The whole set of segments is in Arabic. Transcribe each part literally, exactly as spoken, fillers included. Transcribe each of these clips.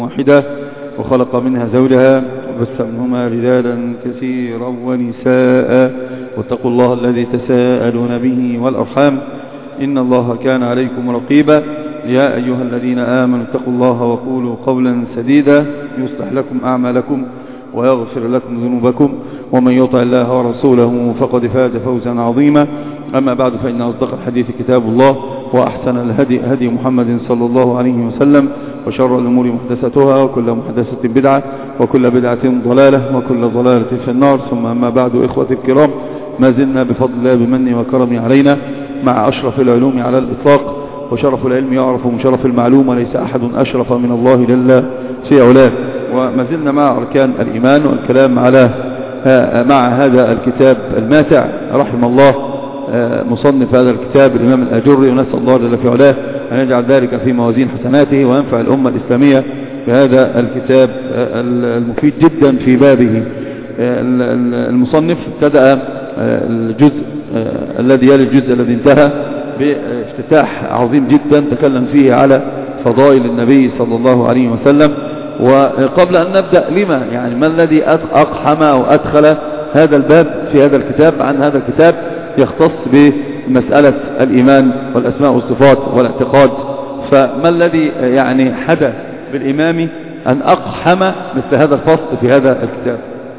واحدة وخلق منها زوجها وبث منهما رجالا كثيرا ونساء واتقوا الله الذي تساءلون به والأرحام إن الله كان عليكم رقيبا. يا أيها الذين آمنوا اتقوا الله وقولوا قولا سديدا يصلح لكم أعمالكم ويغفر لكم ذنوبكم ومن يطع الله ورسوله فقد فاز فوزا عظيما. أما بعد فإن أصدق الحديث كتاب الله وأحسن الهدي هدي محمد صلى الله عليه وسلم وشر الأمور محدثتها وكل محدثة بدعة وكل بدعة ضلالة وكل ضلالة في النار. ثم أما بعد إخوة الكرام، ما زلنا بفضل الله بمنه وكرمه علينا مع أشرف العلوم على الإطلاق، وشرف العلم يعرف من شرف المعلوم وليس أحد أشرف من الله جل في علاه. وما زلنا مع أركان الإيمان والكلام على مع هذا الكتاب الماتع رحم الله مصنف هذا الكتاب الإمام الأجري، ونسأل الله جل في علاه أن يجعل ذلك في موازين حسناته وينفع الأمة الإسلامية بهذا الكتاب المفيد جدا في بابه. المصنف ابتدأ الجزء الذي يلي الجزء الذي انتهى بافتتاح عظيم جدا تكلم فيه على فضائل النبي صلى الله عليه وسلم. وقبل أن نبدأ، لما يعني ما الذي أقحم أو أدخل هذا الباب في هذا الكتاب؟ عن هذا الكتاب يختص بمسألة الإيمان والأسماء والصفات والاعتقاد، فما الذي يعني حدث بالإمام أن أقحم مثل هذا الفصل في هذا الكتاب؟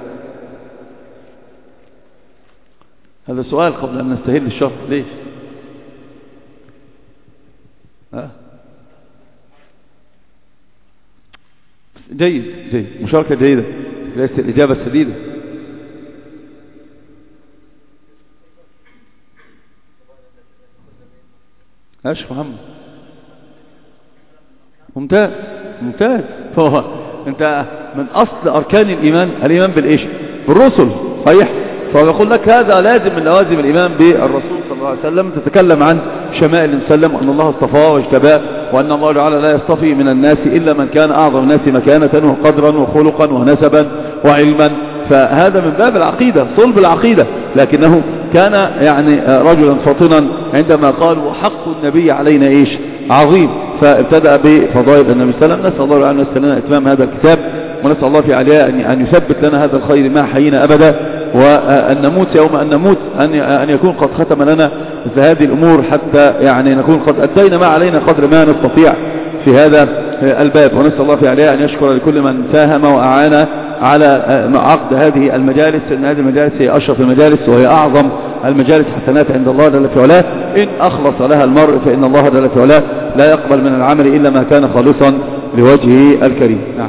هذا السؤال قبل أن نستهل الشرح. ليش؟ ها؟ جيد جيد، مشاركة جيدة، ليست الإجابة السديدة. ايش محمد؟ ممتاز ممتاز. فهو انت من اصل اركان الايمان الايمان بالايش؟ بالرسل، صحيح؟ فهو يقول لك هذا لازم من لوازم الايمان بالرسول صلى الله عليه وسلم. تتكلم عن شمائل وسلم وان الله اصطفاه واجتباه وان الله تعالى لا يصطفي من الناس الا من كان اعظم الناس مكانة وقدرا وخلقا ونسبا وعلما. فهذا من باب العقيدة، صلب العقيدة، لكنه كان يعني رجلا فطنا عندما قال وحق النبي علينا ايش؟ عظيم. فابتدأ بفضائل النبي صلى الله عليه وسلم. نسأل الله أن يسر لنا اتمام هذا الكتاب، ونسأل الله في علياء أن يثبت لنا هذا الخير ما حيينا أبدا، وأن نموت يوم أن نموت أن يكون قد ختم لنا مثل هذه الأمور، حتى يعني نكون قد أدينا ما علينا قدر ما نستطيع في هذا الباب. ونسأل الله في علياء أن يشكر لكل من ساهم وأعان على عقد هذه المجالس، لأن هذه المجالس هي أشرف المجالس وهي أعظم المجالس حسنات عند الله جل في علاه. إن أخلص لها المرء فإن الله جل في علاه لا يقبل من العمل إلا ما كان خالصا لوجهه الكريم. نعم.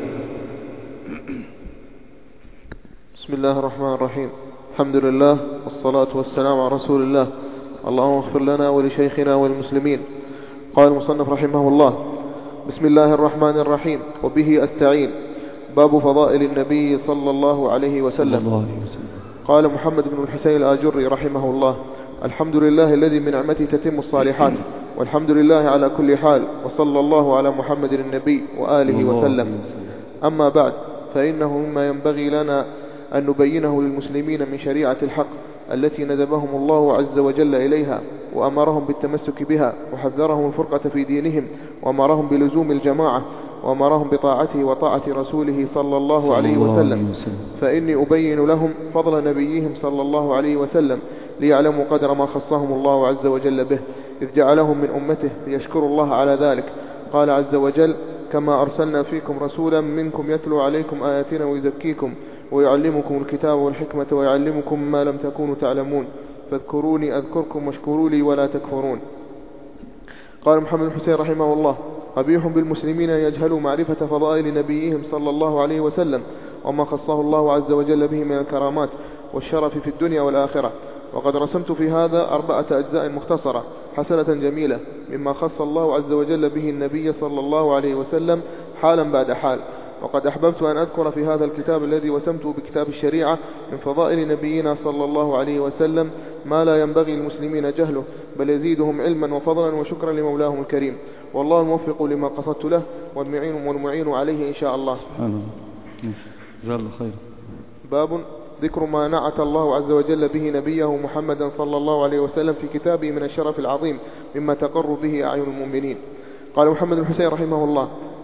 بسم الله الرحمن الرحيم. الحمد لله والصلاة والسلام على رسول الله. اللهم اغفر لنا ولشيخنا والمسلمين. قال المصنف رحمه الله: بسم الله الرحمن الرحيم، وبه أستعين. باب فضائل النبي صلى الله عليه وسلم. قال محمد بن الحسين الآجري رحمه الله: الحمد لله الذي من نعمته تتم الصالحات، والحمد لله على كل حال، وصلى الله على محمد النبي وآله وسلم. أما بعد، فإنه مما ينبغي لنا أن نبينه للمسلمين من شريعة الحق التي ندبهم الله عز وجل إليها، وأمرهم بالتمسك بها، وحذرهم الفرقة في دينهم، وأمرهم بلزوم الجماعة، وأمرهم بطاعته وطاعة رسوله صلى الله عليه وسلم. فإني أبين لهم فضل نبيهم صلى الله عليه وسلم ليعلموا قدر ما خصهم الله عز وجل به، إذ جعلهم من أمته ليشكروا الله على ذلك. قال عز وجل: كما أرسلنا فيكم رسولا منكم يتلو عليكم آياتنا ويزكيكم ويعلمكم الكتاب والحكمة ويعلمكم ما لم تكونوا تعلمون، فاذكروني أذكركم واشكروا لي ولا تكفرون. قال محمد الحسين رحمه الله: قبيح بالمسلمين أن يجهلوا معرفة فضائل نبيهم صلى الله عليه وسلم وما خصه الله عز وجل به من الكرامات والشرف في الدنيا والآخرة. وقد رسمت في هذا أربعة أجزاء مختصرة حسنة جميلة مما خص الله عز وجل به النبي صلى الله عليه وسلم حالا بعد حال. وقد أحببت أن أذكر في هذا الكتاب الذي وسمته بكتاب الشريعة من فضائل نبينا صلى الله عليه وسلم ما لا ينبغي المسلمين جهله، بل يزيدهم علما وفضلا وشكرا لمولاهم الكريم. والله الموفق لما قصدت له، والمعين والمعين عليه إن شاء الله. جزاه الله خير. باب ذكر ما نعت الله عز وجل به نبيه محمدا صلى الله عليه وسلم في كتابه من الشرف العظيم مما تقر به أعين المؤمنين. قال محمد الحسين رحمه الله: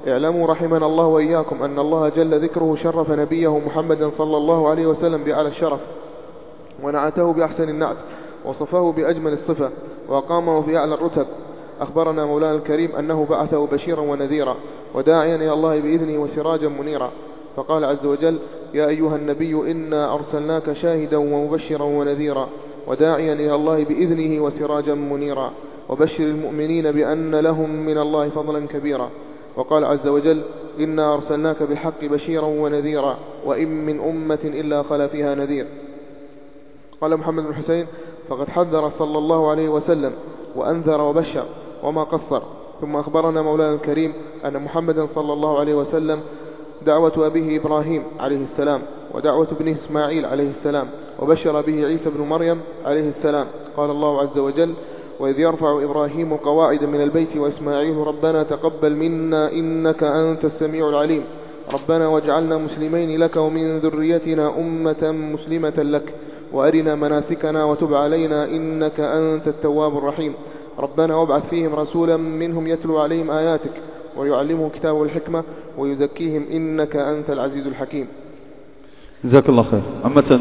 اعلموا رحمنا الله وإياكم أن الله جل ذكره شرف نبيه محمدا صلى الله عليه وسلم بأعلى الشرف، ونعته بأحسن النعت، وصفه بأجمل الصفة، وأقامه في أعلى الرتب. أخبرنا مولانا الكريم أنه بعثه بشيرا ونذيرا وداعيا إلى الله بإذنه وسراجا منيرا، فقال عز وجل: يا أيها النبي إنا أرسلناك شاهدا ومبشرا ونذيرا وداعيا إلى الله بإذنه وسراجا منيرا، وبشر المؤمنين بأن لهم من الله فضلا كبيرا. وقال عز وجل: إنا أرسلناك بالحق بشيرا ونذيرا وإن من أمة إلا خلا فيها نذير. قال محمد بن حسين: فقد حذر صلى الله عليه وسلم وأنذر وبشر وما قصر. ثم أخبرنا مولانا الكريم أن محمدا صلى الله عليه وسلم دعوة أبيه إبراهيم عليه السلام، ودعوة ابنه إسماعيل عليه السلام، وبشر به عيسى بن مريم عليه السلام. قال الله عز وجل: وإذ يرفع إبراهيم القواعد من البيت وإسماعيل ربنا تقبل منا إنك أنت السميع العليم، ربنا واجعلنا مسلمين لك ومن ذريتنا أمة مسلمة لك، وأرنا مناسكنا وتب علينا إنك أنت التواب الرحيم، ربنا وابعث فيهم رسولا منهم يتلو عليهم آياتك ويعلمهم الكتاب والحكمة ويزكيهم إنك أنت العزيز الحكيم. جزاك الله خير. عامة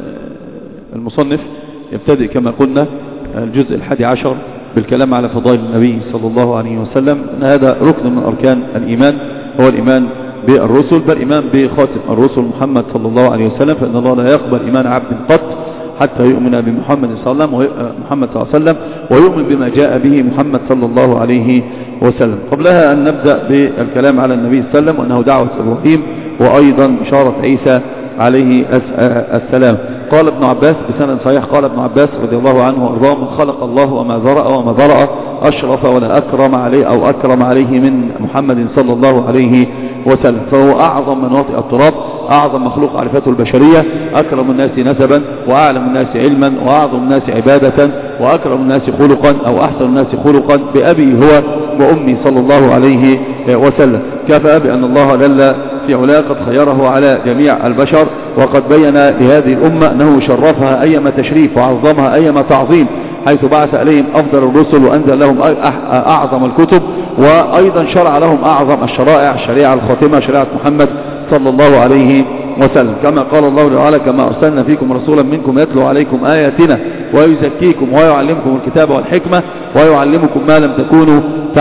المصنف يبتدئ كما قلنا الجزء الحادي عشر بالكلام على فضائل النبي صلى الله عليه وسلم، أن هذا ركن من أركان الإيمان، هو الإيمان بالرسل، بل إيمان بخاتم الرسل محمد صلى الله عليه وسلم، فإن الله لا يقبل إيمان عبد قط حتى يؤمن بمحمد صلى الله عليه وسلم محمد صلى الله عليه وسلم ويؤمن بما جاء به محمد صلى الله عليه وسلم. قبلها أن نبدأ بالكلام على النبي صلى الله عليه وسلم وأنه دعوة إبراهيم وأيضا بشارة عيسى عليه السلام. قال ابن عباس بسند صحيح، قال ابن عباس رضي الله عنه وارضاه: من خلق الله وما ذرأ وما ذرأ أشرف ولا أكرم عليه أو أكرم عليه من محمد صلى الله عليه وسلم، فهو أعظم من وطئ التراب، أعظم مخلوق عرفته البشرية، أكرم الناس نسبا وأعلم الناس علما وأعظم الناس عبادة وأكرم الناس خلقا أو أحسن الناس خلقا بأبي هو وأمي صلى الله عليه وسلم. كفى بأن الله جل في علاه قد خيره على جميع البشر، وقد بين لهذه الأمة أنه شرفها أيما تشريف وعظمها أيما تعظيم، حيث بعث إليهم أفضل الرسل وأنزل لهم أعظم الكتب، وأيضا شرع لهم أعظم الشرائع، الشريعة الخاتمة شريعة محمد صلى الله عليه وسلم، كما قال الله تعالى: كما أرسلنا فيكم رسولا منكم يتلو عليكم آياتنا ويزكيكم ويعلمكم الكتاب والحكمة ويعلمكم ما لم تكونوا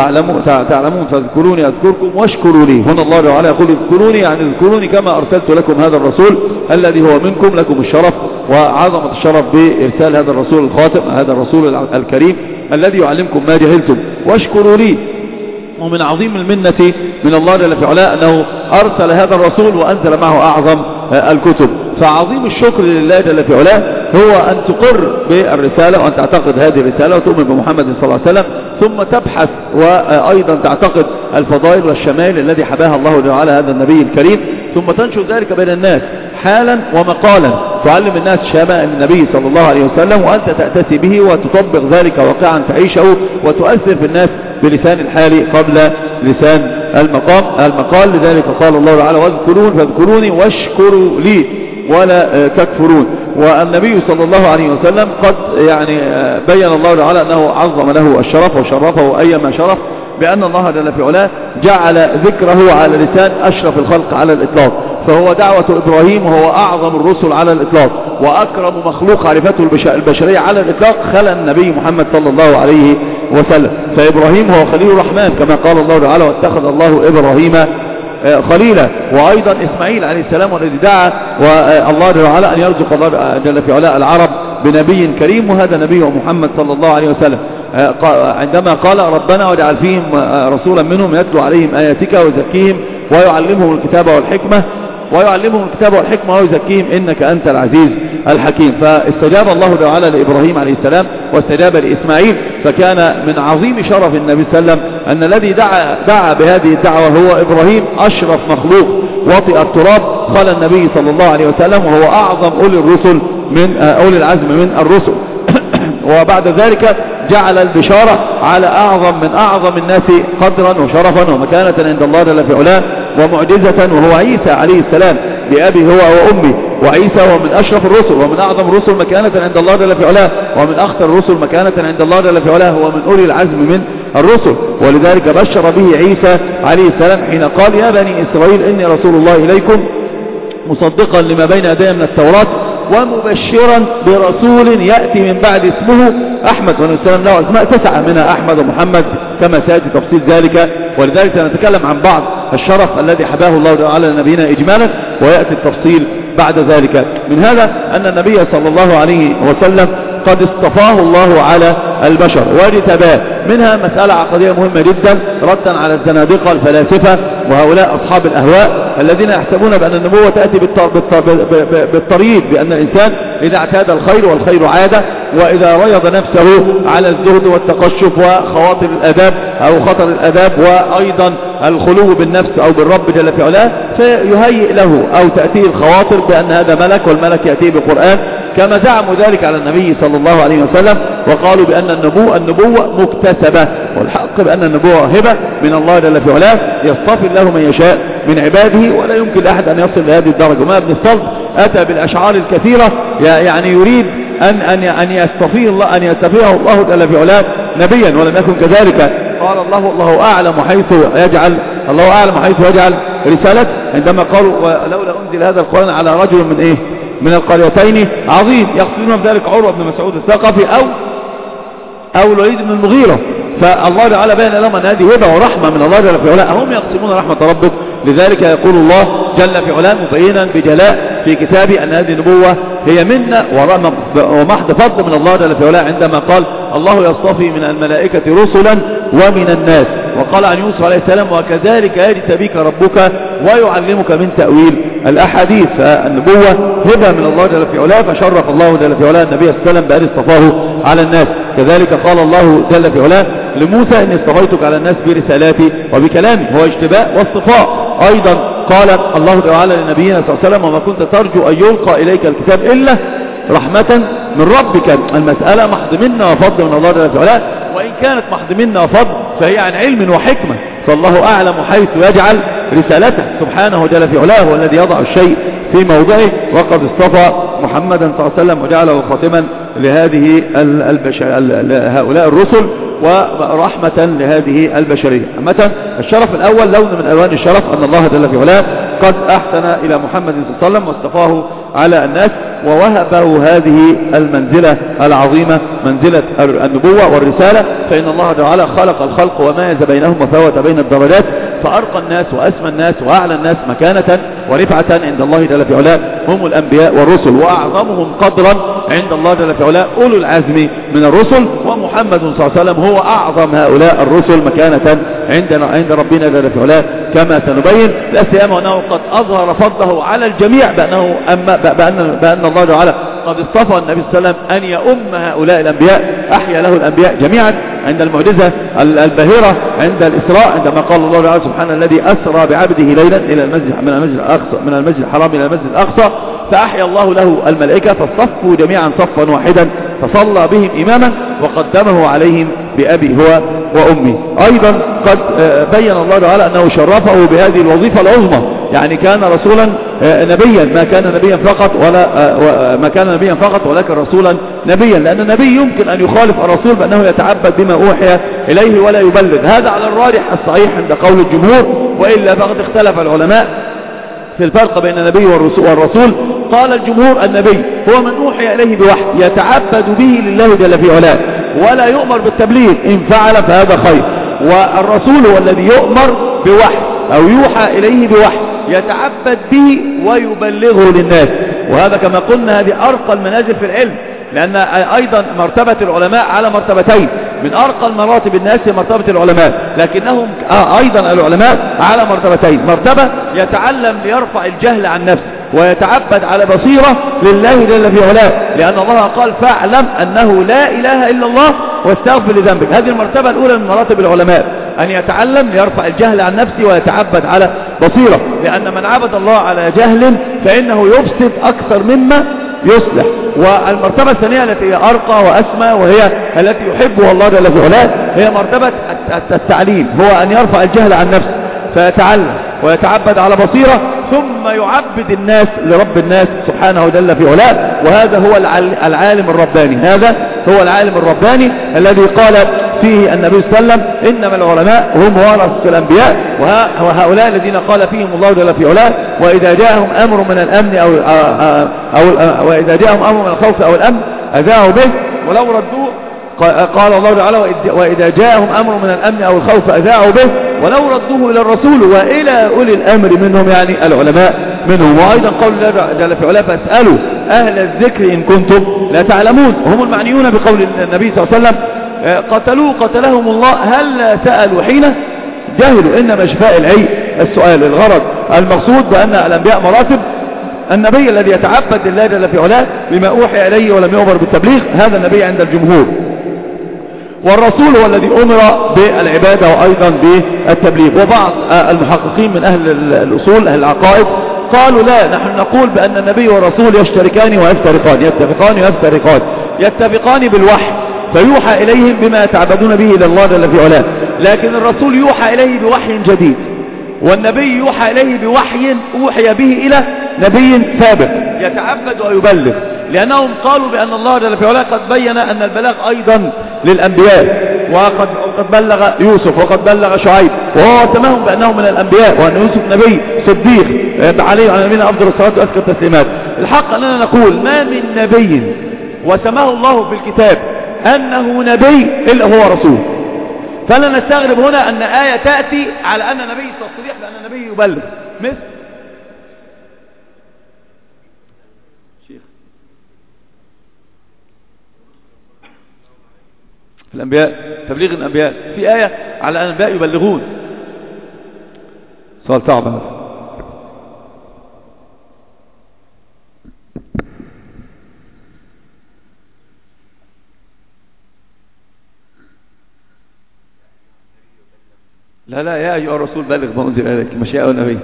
تعلمون فاذكروني أذكركم واشكروا لي. هنا الله تعالى يقول: اذكروني، يعني اذكروني كما أرسلت لكم هذا الرسول الذي هو منكم، لكم الشرف وعظمة الشرف بإرسال هذا الرسول الخاتم، هذا الرسول الكريم الذي يعلمكم ما جهلتم، واشكروا لي. ومن عظيم المنة من الله جل في علاه أنه أرسل هذا الرسول وأنزل معه أعظم الكتب، فعظيم الشكر لله جل في علاه هو أن تقر بالرسالة وأن تعتقد هذه الرسالة وتؤمن بمحمد صلى الله عليه وسلم، ثم تبحث وأيضا تعتقد الفضائل والشمائل الذي حباها الله تعالى هذا النبي الكريم، ثم تنشر ذلك بين الناس حالا ومقالا، تعلم الناس شمائل النبي صلى الله عليه وسلم وأنت تأتسي به وتطبق ذلك واقعا تعيشه وتؤثر في الناس بلسان الحال قبل لسان المقام المقال. لذلك قال الله تعالى: واذكرون فاذكروني واشكروا لي ولا تكفرون. والنبي صلى الله عليه وسلم قد يعني بين الله تعالى أنه عظم له الشرف وشرفه أيما شرف، بأن الله جل في علاه جعل ذكره على لسان أشرف الخلق على الإطلاق، فهو دعوة إبراهيم وهو أعظم الرسل على الإطلاق وأكرم مخلوق عرفته البشرية على الإطلاق خلى النبي محمد صلى الله عليه وسلم. فإبراهيم هو خليل الرحمن كما قال الله تعالى: واتخذ الله إبراهيم خليلا. وأيضا إسماعيل عليه السلام والذي دعا والله تعالى أن يرزق الله جل في علاه العرب بنبي كريم، وهذا نبي محمد صلى الله عليه وسلم، عندما قال: ربنا واجعل فيهم رسولا منهم يتلو عليهم آياتك ويزكيهم ويعلمهم الكتاب والحكمة ويعلمهم الكتاب والحكمة ويزكيهم إنك أنت العزيز الحكيم. فاستجاب الله تعالى لإبراهيم عليه السلام واستجاب لإسماعيل، فكان من عظيم شرف النبي صلى الله عليه وسلم أن الذي دعا, دعا بهذه الدعوة هو إبراهيم، أشرف مخلوق وطئ التراب خلى النبي صلى الله عليه وسلم، وهو أعظم أولي الرسل من أولي العزم من الرسل. وبعد ذلك جعل البشارة على أعظم من أعظم الناس قدرا وشرفا ومكانة عند الله جل في علاه ومعجزة، وهو عيسى عليه السلام بأبي هو وأمي. وعيسى هو من أشرف الرسل ومن أعظم الرسل مكانة عند الله جل في علاه ومن أخطر الرسل مكانة عند الله جل في علاه، هو من أولي العزم من الرسل. ولذلك بشر به عيسى عليه السلام حين قال يا بني إسرائيل إني رسول الله إليكم مصدقا لما بين يدي من التوراة ومبشرا برسول يأتي من بعد اسمه أحمد. ونسلم له أسماء تسعة منها أحمد ومحمد كما سيأتي تفصيل ذلك. ولذلك سنتكلم عن بعض الشرف الذي حباه الله على نبينا إجمالا ويأتي التفصيل بعد ذلك. من هذا أن النبي صلى الله عليه وسلم قد اصطفاه الله على البشر واجتباه. منها مسألة عقدية مهمة جدا ردا على الزنادقة الفلاسفة وهؤلاء أصحاب الأهواء الذين يحسبون بأن النبوة تأتي بالطريق، بأن الإنسان إذا اعتاد الخير والخير عادة، وإذا ريض نفسه على الزهد والتقشف وخواطر الأداب أو خطر الأداب وأيضا الخلو بالنفس أو بالرب جل في علاه فيهيئ له أو تأتيه الخواطر بأن هذا ملك والملك يأتيه بالقرآن، كما زعموا ذلك على النبي صلى الله عليه وسلم وقالوا بأن النبوة النبوة مكتسبة، والحق بأن النبوة هبة من الله جل في علاه يصطفي الله من يشاء من عباده، ولا يمكن أحد أن يصل لهذه الدرجة. وما ابن الصلب أتى بالأشعار الكثيرة يعني يريد أن أن أن يستفيه الله أن يستفيه الله جل في علاه نبيا، ولم يكن كذلك. قال الله الله أعلم حيث يجعل الله أعلم حيث يجعل رسالته، عندما قالوا ولولا أنزل هذا القرآن على رجل من إيه من القريتين عظيم، يقصدون بذلك عروة بن مسعود الثقفي أو أو الوليد بن المغيرة. فالله تعالى بين لهم أن هذه هبة ورحمة من الله جل في علاه، هم يقسمون رحمة ربك. لذلك يقول الله جل في علاه مبينا بجلاء في كتابه أن هذه النبوة هي منا ومحض فضل من الله جل في علاه، عندما قال الله يصطفي من الملائكة رسلا ومن الناس، وقال عن يوسف عليه السلام وكذلك يجتبيك ربك ويعلمك من تأويل الأحاديث. فالنبوة هبة من الله جل في علاه، فشرف الله جل في علاه النبي صلى الله عليه وسلم بأن اصطفاه على الناس. كذلك قال الله جل في علاه لموسى إني اصطفيتك على الناس برسالاتي وبكلامي، هو اجتباء واصطفاء. أيضا قال الله تعالى لنبينا صلى الله عليه وسلم وما كنت ترجو أن يلقى إليك الكتاب إلا رحمة من ربك. المسألة محض منا وفضل من الله جل في علاه، وإن كانت محض منا وفضل فهي عن علم وحكمة، فالله أعلم حيث يجعل رسالته سبحانه جل في علاه، هو الذي يضع الشيء في موضعه. وقد اصطفى محمدا صلى الله عليه وسلم وجعله خاتما لهذه البشر هؤلاء الرسل ورحمة لهذه البشرية. مثلا الشرف الأول لون من ألوان الشرف أن الله جل في علاه قد أحسن إلى محمد صلى الله عليه وسلم واصطفاه على الناس ووهبه هذه المنزلة العظيمة منزلة النبوة والرسالة. فإن الله تعالى خلق الخلق وميز بينهم وفاوت بين الدرجات، فأرقى الناس وأسمى الناس وأعلى الناس مكانة ورفعة عند الله جل في علاه هم الأنبياء والرسل، وأعظمهم قدرا عند الله جل في علاه أولو العزم من الرسل، ومحمد صلى الله عليه وسلم هو أعظم هؤلاء الرسل مكانة عندنا عند ربنا جل في علاه، كما سنبين لا سيما أنه قد أظهر فضله على الجميع بأنه أما بأن, بأن الله تعالى قد اصطفى النبي صلى الله عليه وسلم أن يؤم هؤلاء الأنبياء، أحيا له الأنبياء جميعا عند المعجزة الباهرة عند الإسراء، عندما قال الله تعالى سبحانه الذي أسرى بعبده ليلا إلى المسجد من المسجد الأقصى من المسجد الحرام إلى المسجد الأقصى فأحيا الله له الملائكة فصفوا جميعا صفا واحدا فصلى بهم إماما وقدمه عليهم بأبي هو وأمي. أيضا قد بين الله تعالى أنه شرفه بهذه الوظيفة العظمى، يعني كان رسولا نبيا، ما كان نبيا فقط ولا ما كان نبيا فقط ولكن رسولا نبيا، لأن النبي يمكن أن يخالف الرسول بأنه يتعبد بما أوحي إليه ولا يبلغ، هذا على الراجح الصحيح عند قول الجمهور، وإلا فقد اختلف العلماء في الفرق بين النبي والرسول. قال الجمهور النبي هو من أوحي إليه بوحي يتعبد به لله جل في علاه ولا يؤمر بالتبليغ، إن فعل فهذا خير، والرسول هو الذي يؤمر بوحي أو يوحى إليه بوحي يتعبد به ويبلغه للناس، وهذا كما قلنا هذه أرقى المنازل في العلم، لأن أيضا مرتبة العلماء على مرتبتين، من أرقى المراتب الناس هي مرتبة العلماء، لكنهم أيضا العلماء على مرتبتين، مرتبة يتعلم ليرفع الجهل عن نفسه ويتعبد على بصيرة لله جل في علاه، لأن الله قال فاعلم أنه لا إله إلا الله واستغفر لذنبك. هذه المرتبة الأولى من مراتب العلماء، أن يتعلم ليرفع الجهل عن نفسه ويتعبد على بصيرة، لأن من عبد الله على جهل فإنه يفسد أكثر مما يصلح. والمرتبة الثانية التي هي أرقى وأسمى وهي التي يحبها الله جل في علاه هي مرتبة التعليم، هو أن يرفع الجهل عن نفسه فيتعلم ويتعبد على بصيرة ثم يعبد الناس لرب الناس سبحانه جل في علاه، وهذا هو العالم الرباني، هذا هو العالم الرباني الذي قال فيه النبي صلى الله عليه وسلم إنما العلماء هم ورثة الأنبياء، وهؤلاء الذين قال فيهم الله جل في علاه وإذا جاءهم أمر من الأمن أو, أو, أو وإذا جاءهم أمر من الخوف أو الأمن أذاعوا به ولو ردوه. قال الله تعالى وإذا جاءهم أمر من الأمن أو الخوف أذاعوا به ولو ردوه إلى الرسول وإلى أولي الأمر منهم، يعني العلماء منهم. وأيضا قول الله جل في علاه فاسألوا أهل الذكر إن كنتم لا تعلمون، هم المعنيون بقول النبي صلى الله عليه وسلم قتلوا قتلهم الله هل سألوا حين جهلوا، إنما شفاء العي السؤال. الغرض المقصود بأن الأنبياء مراتب. النبي الذي يتعبد لله جل في علاه بما أوحي إليه ولم يؤمر بالتبليغ هذا النبي عند الجمهور، والرسول هو الذي أمر بالعبادة وأيضا بالتبليغ. وبعض المحققين من أهل الأصول أهل العقائد قالوا لا، نحن نقول بأن النبي والرسول يشتركان ويفترقان، يتفقان ويفترقان. يتفقان بالوحي فيوحى إليهم بما يتعبدون به إلى الله جل في علاه، لكن الرسول يوحى إليه بوحي جديد، والنبي يوحى إليه بوحي أوحي به إلى نبي سابق يتعبد ويبلغ، لأنهم قالوا بأن الله جل في علاه قد بين أن البلاغ أيضا للأنبياء، وقد قد بلغ يوسف وقد بلغ شعيب، وهو سماهم بأنهم من الأنبياء وأن يوسف نبي صديق عليه وعلى نبينا أفضل الصلاة وأزكى التسليمات. الحق أننا نقول ما من نبي وسماه الله في الكتاب أنه نبي إلا هو رسول، فلا نستغرب هنا أن آية تأتي على أن نبي تصريح بأن النبي يبلغ. مثل شيخ الأنبياء تبليغ الأنبياء في آية على أن الأنبياء يبلغون. سؤال صعب هذا. لا لا يا أيها الرسول بلغ ما أنزل إليك مشيئة النبي.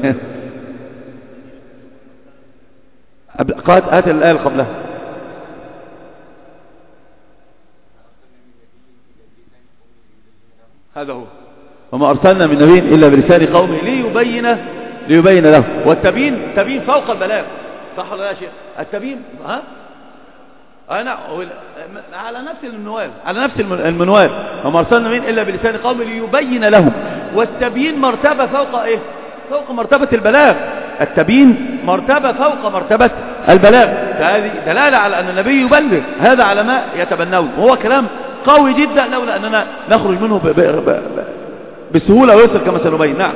قالت آت الآية قبلها هذا هو وما أرسلنا من نبي إلا بلسان قومه ليبين ليبين له. والتبيين تبيين فوق البلاغ، صح ولا لا يا شيخ؟ التبيين ها أنا على نفس المنوال على نفس المنوال وما أرسلنا من إلا بلسان قومه ليبين لهم. والتبيين مرتبة فوق إيه؟ فوق مرتبة البلاغ. التبيين مرتبة فوق مرتبة البلاغ، فهذه دلالة على أن النبي يبلغ، هذا على ما يتبنون، وهو كلام قوي جدا لولا أننا نخرج منه ب ب ب بسهولة ويسر كما سنبين. نعم.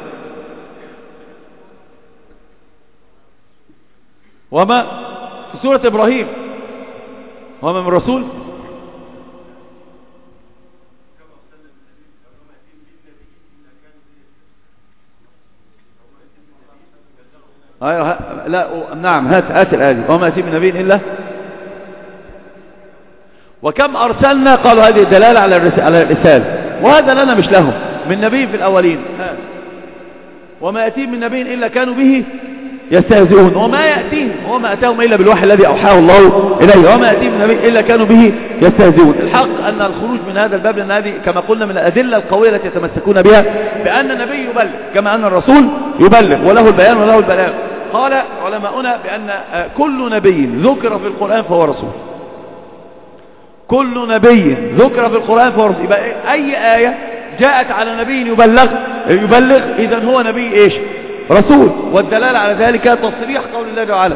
وما في سورة إبراهيم وما من رسول أيوة لا نعم هات هات الآية وما يأتي من نبي إلا وكم أرسلنا، قالوا هذه الدلالة على الرسالة، وهذا لنا مش لهم من نبي في الأولين. وما يأتي من نبي إلا كانوا به يستهزئون، وما يأتيهم وما أتاهم إلا بالوحي الذي أوحاه الله إليه، وما يأتيهم من نبي إلا كانوا به يستهزئون. الحق أن الخروج من هذا الباب لأن هذه كما قلنا من الأدلة القوية التي يتمسكون بها بأن النبي يبلغ كما أن الرسول يبلغ وله البيان وله البلاغ. قال علماؤنا بأن كل نبي ذكر في القرآن فهو رسول، كل نبي ذكر في القرآن فهو رسول. يبقى أي آية جاءت على نبي يبلغ يبلغ إذن هو نبي إيش؟ رسول. والدلالة على ذلك تصريح قول الله تعالى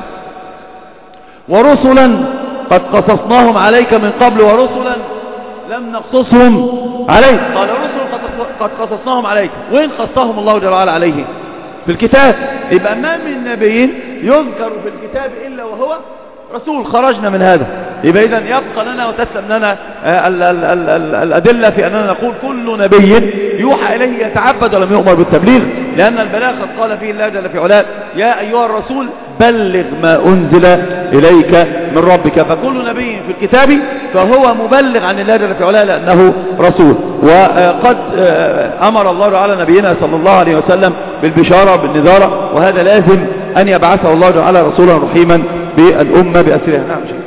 ورسلا قد قصصناهم عليك من قبل ورسلا لم نقصصهم عليك. قال رسل قد قصصناهم عليك، وين قصهم الله تعالى عليه؟ في الكتاب. يبقى ما من نبي يذكر في الكتاب إلا وهو رسول، خرجنا من هذا. يبقى إذن يبقى لنا وتسلم لنا ال ال ال ال الأدلة في أننا نقول كل نبي يوحى إليه يتعبد ولم يؤمر بالتبليغ، لأن البلاغ قد قال فيه الله جل في علاه يا أيها الرسول بلغ ما أنزل إليك من ربك. فكل نبي في الكتاب فهو مبلغ عن الله جل في علاه لأنه رسول. وقد أمر الله تعالى نبينا صلى الله عليه وسلم بالبشارة بالنذارة، وهذا لازم أن يبعثه الله تعالى رسولا رحيما بالأمة بأسرها. نعم شيء.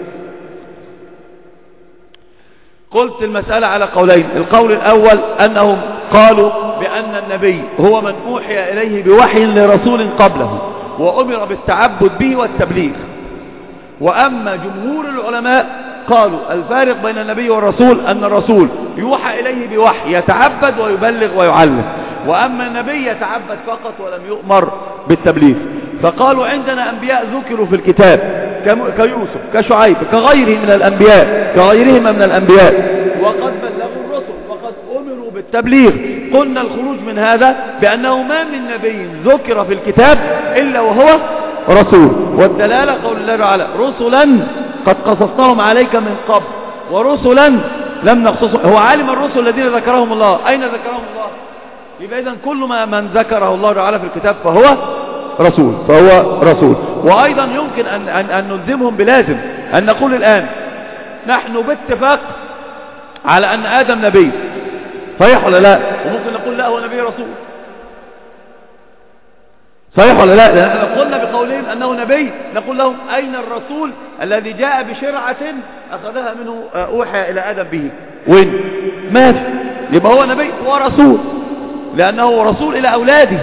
قلت المسألة على قولين. القول الأول أنهم قالوا بأن النبي هو من أوحي إليه بوحي لرسول قبله وأمر بالتعبد به والتبليغ. وأما جمهور العلماء قالوا الفارق بين النبي والرسول أن الرسول يوحى إليه بوحي يتعبد ويبلغ ويعلم، وأما النبي يتعبد فقط ولم يؤمر بالتبليغ. فقالوا عندنا أنبياء ذكروا في الكتاب كيوسف كشعيب كغيرهم من الأنبياء كغيرهم من الأنبياء وقد بلغوا الرسل وقد أمروا بالتبليغ. قلنا الخروج من هذا بأنه ما من نبي ذكر في الكتاب إلا وهو رسول، والدلالة قول الله تعالى رسلا قد قصصناهم عليك من قبل ورسلا لم نقصصهم. هو عالم الرسل الذين ذكرهم الله، أين ذكرهم الله؟ يبقى إذن كل ما من ذكره الله تعالى في الكتاب فهو رسول فهو رسول. وأيضا يمكن أن, أن, أن نلزمهم بلازم أن نقول الآن نحن باتفاق على أن آدم نبي، صحيح ولا لا؟ وممكن نقول لا هو نبي رسول، صحيح ولا لا؟ لأن احنا قلنا بقولهم أنه نبي نقول لهم أين الرسول الذي جاء بشرعة أخذها منه أوحى إلى آدم به؟ وين؟ ما في. يبقى هو نبي ورسول لأنه رسول إلى أولاده،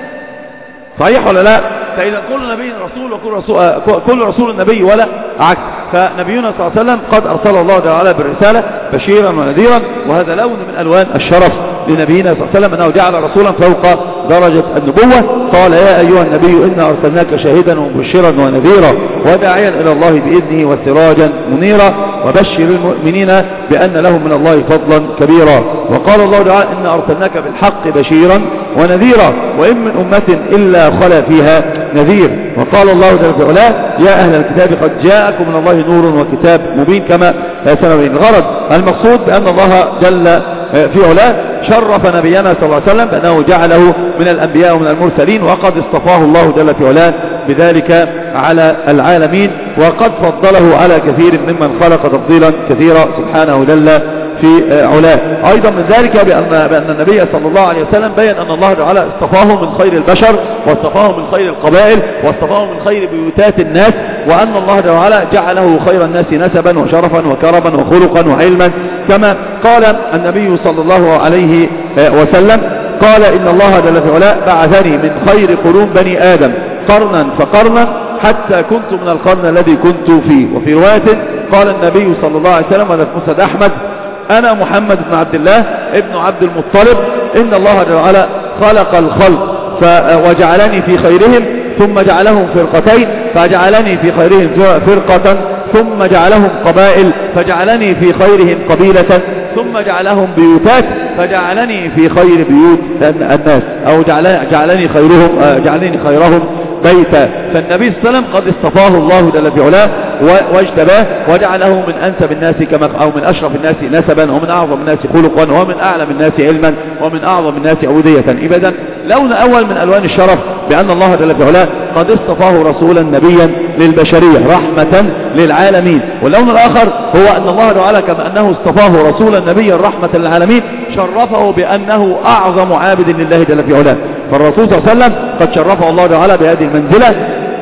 صحيح ولا لا؟ فإذا كل نبي رسول وكل رسول, كل رسول نبي ولا عكس. فنبينا صلى الله عليه وسلم قد أرسل الله تعالى بالرسالة بشيرا ونذيرا، وهذا لون من ألوان الشرف لنبينا صلى الله عليه وسلم أنه جعل رسولا فوق درجة النبوة. قال يا أيها النبي إنا أرسلناك شاهدا ومبشرا ونذيرا وداعيا إلى الله بإذنه وسراجا منيرا وبشر المؤمنين بأن لهم من الله فضلا كبيرا. وقال الله تعالى إنا أرسلناك بالحق بشيرا ونذيرا وإن من أمة إلا خلا فيها نذير. وقال الله جل وعلا يا أهل الكتاب قد جاءكم من الله نور وكتاب مبين كما سنبين. الغرض المقصود بأن الله جل في علاه شرف نبينا صلى الله عليه وسلم بأنه جعله من الأنبياء ومن المرسلين، وقد اصطفاه الله جل في علاه بذلك على العالمين، وقد فضله على كثير ممن خلق تفضيلا كثيرا سبحانه جل في علاه. أيضا من ذلك بأن, بأن النبي صلى الله عليه وسلم بين أن الله تعالى اصطفاه من خير البشر واصطفاه من خير القبائل واصطفاه من خير بيوتات الناس، وأن الله تعالى جعله خير الناس نسبا وشرفا وكرما وخلقا وعلما، كما قال النبي صلى الله عليه وسلم قال إن الله جل في علاه بعثني من خير قرون بني آدم قرنا فقرنا حتى كنت من القرن الذي كنت فيه. وفي رواية قال النبي صلى الله عليه وسلم وذلك مسند أحمد أنا محمد بن عبد الله ابن عبد المطلب إن الله تعالى خلق الخلق وجعلني في خيرهم ثم جعلهم فرقتين فجعلني في خيرهم فرقة ثم جعلهم قبائل فجعلني في خيرهم قبيلة ثم جعلهم بيوتات فجعلني في خير بيوت الناس أو جعلني خيرهم جعلني خيرهم بيتا. فالنبي صلى الله عليه وسلم قد اصطفاه الله جل في علاه واجتباه وجعله من أنسب الناس كما أو من أشرف الناس نسبا ومن أعظم الناس خلقا ومن أعلم الناس علما ومن أعظم الناس عبودية. إذا لون أول من ألوان الشرف بأن الله جل في علاه قد اصطفاه رسولا نبيا للبشرية رحمة للعالمين. واللون الآخر هو أن الله تعالى كما أنه اصطفاه رسولا نبيا رحمة للعالمين شرفه بأنه أعظم عابد لله جل في علاه. فالرسول صلى الله عليه وسلم قد شرفه الله تعالى بهذه المنزلة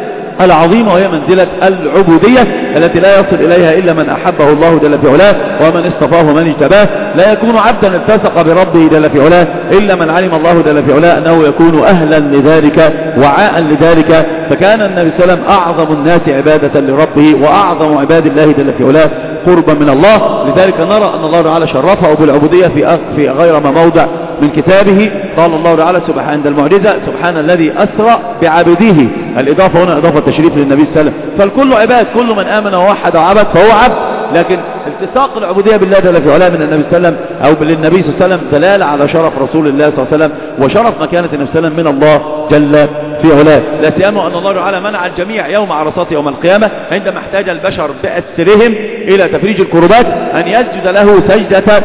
العظيمة وهي منزلة العبودية التي لا يصل إليها إلا من أحبه الله جل في علاه ومن اصطفاه ومن اجتباه. لا يكون عبدا التصق بربه جل في علاه إلا من علم الله جل في علاه أنه يكون أهلا لذلك وعاء لذلك. فكان النبي صلى الله عليه وسلم أعظم الناس عبادة لربه وأعظم عباد الله جل في علاه قربا من الله. لذلك نرى أن الله تعالى شرفه بالعبودية في في غير ما موضع من كتابه. قال الله تعالى سبحانه عند المعجزة سبحان الذي أسرى بعبده. الإضافة هنا إضافة تشريف للنبي صلى الله عليه وسلم. فالكل عباد كل من آمن ووحد وعبد فهو عبد، لكن التصاق العبودية بالله جل في علاه من النبي صلى الله عليه وسلم أو للنبي صلى الله عليه وسلم دلالة على شرف رسول الله صلى الله عليه وسلم وشرف مكانة النبي صلى الله عليه وسلم من الله جل في علاه. لا سيما أن الله تعالى منع الجميع يوم عرصات يوم القيامة عندما احتاج البشر بأسرهم إلى تفريج الكربات أن يسجد له سجدة,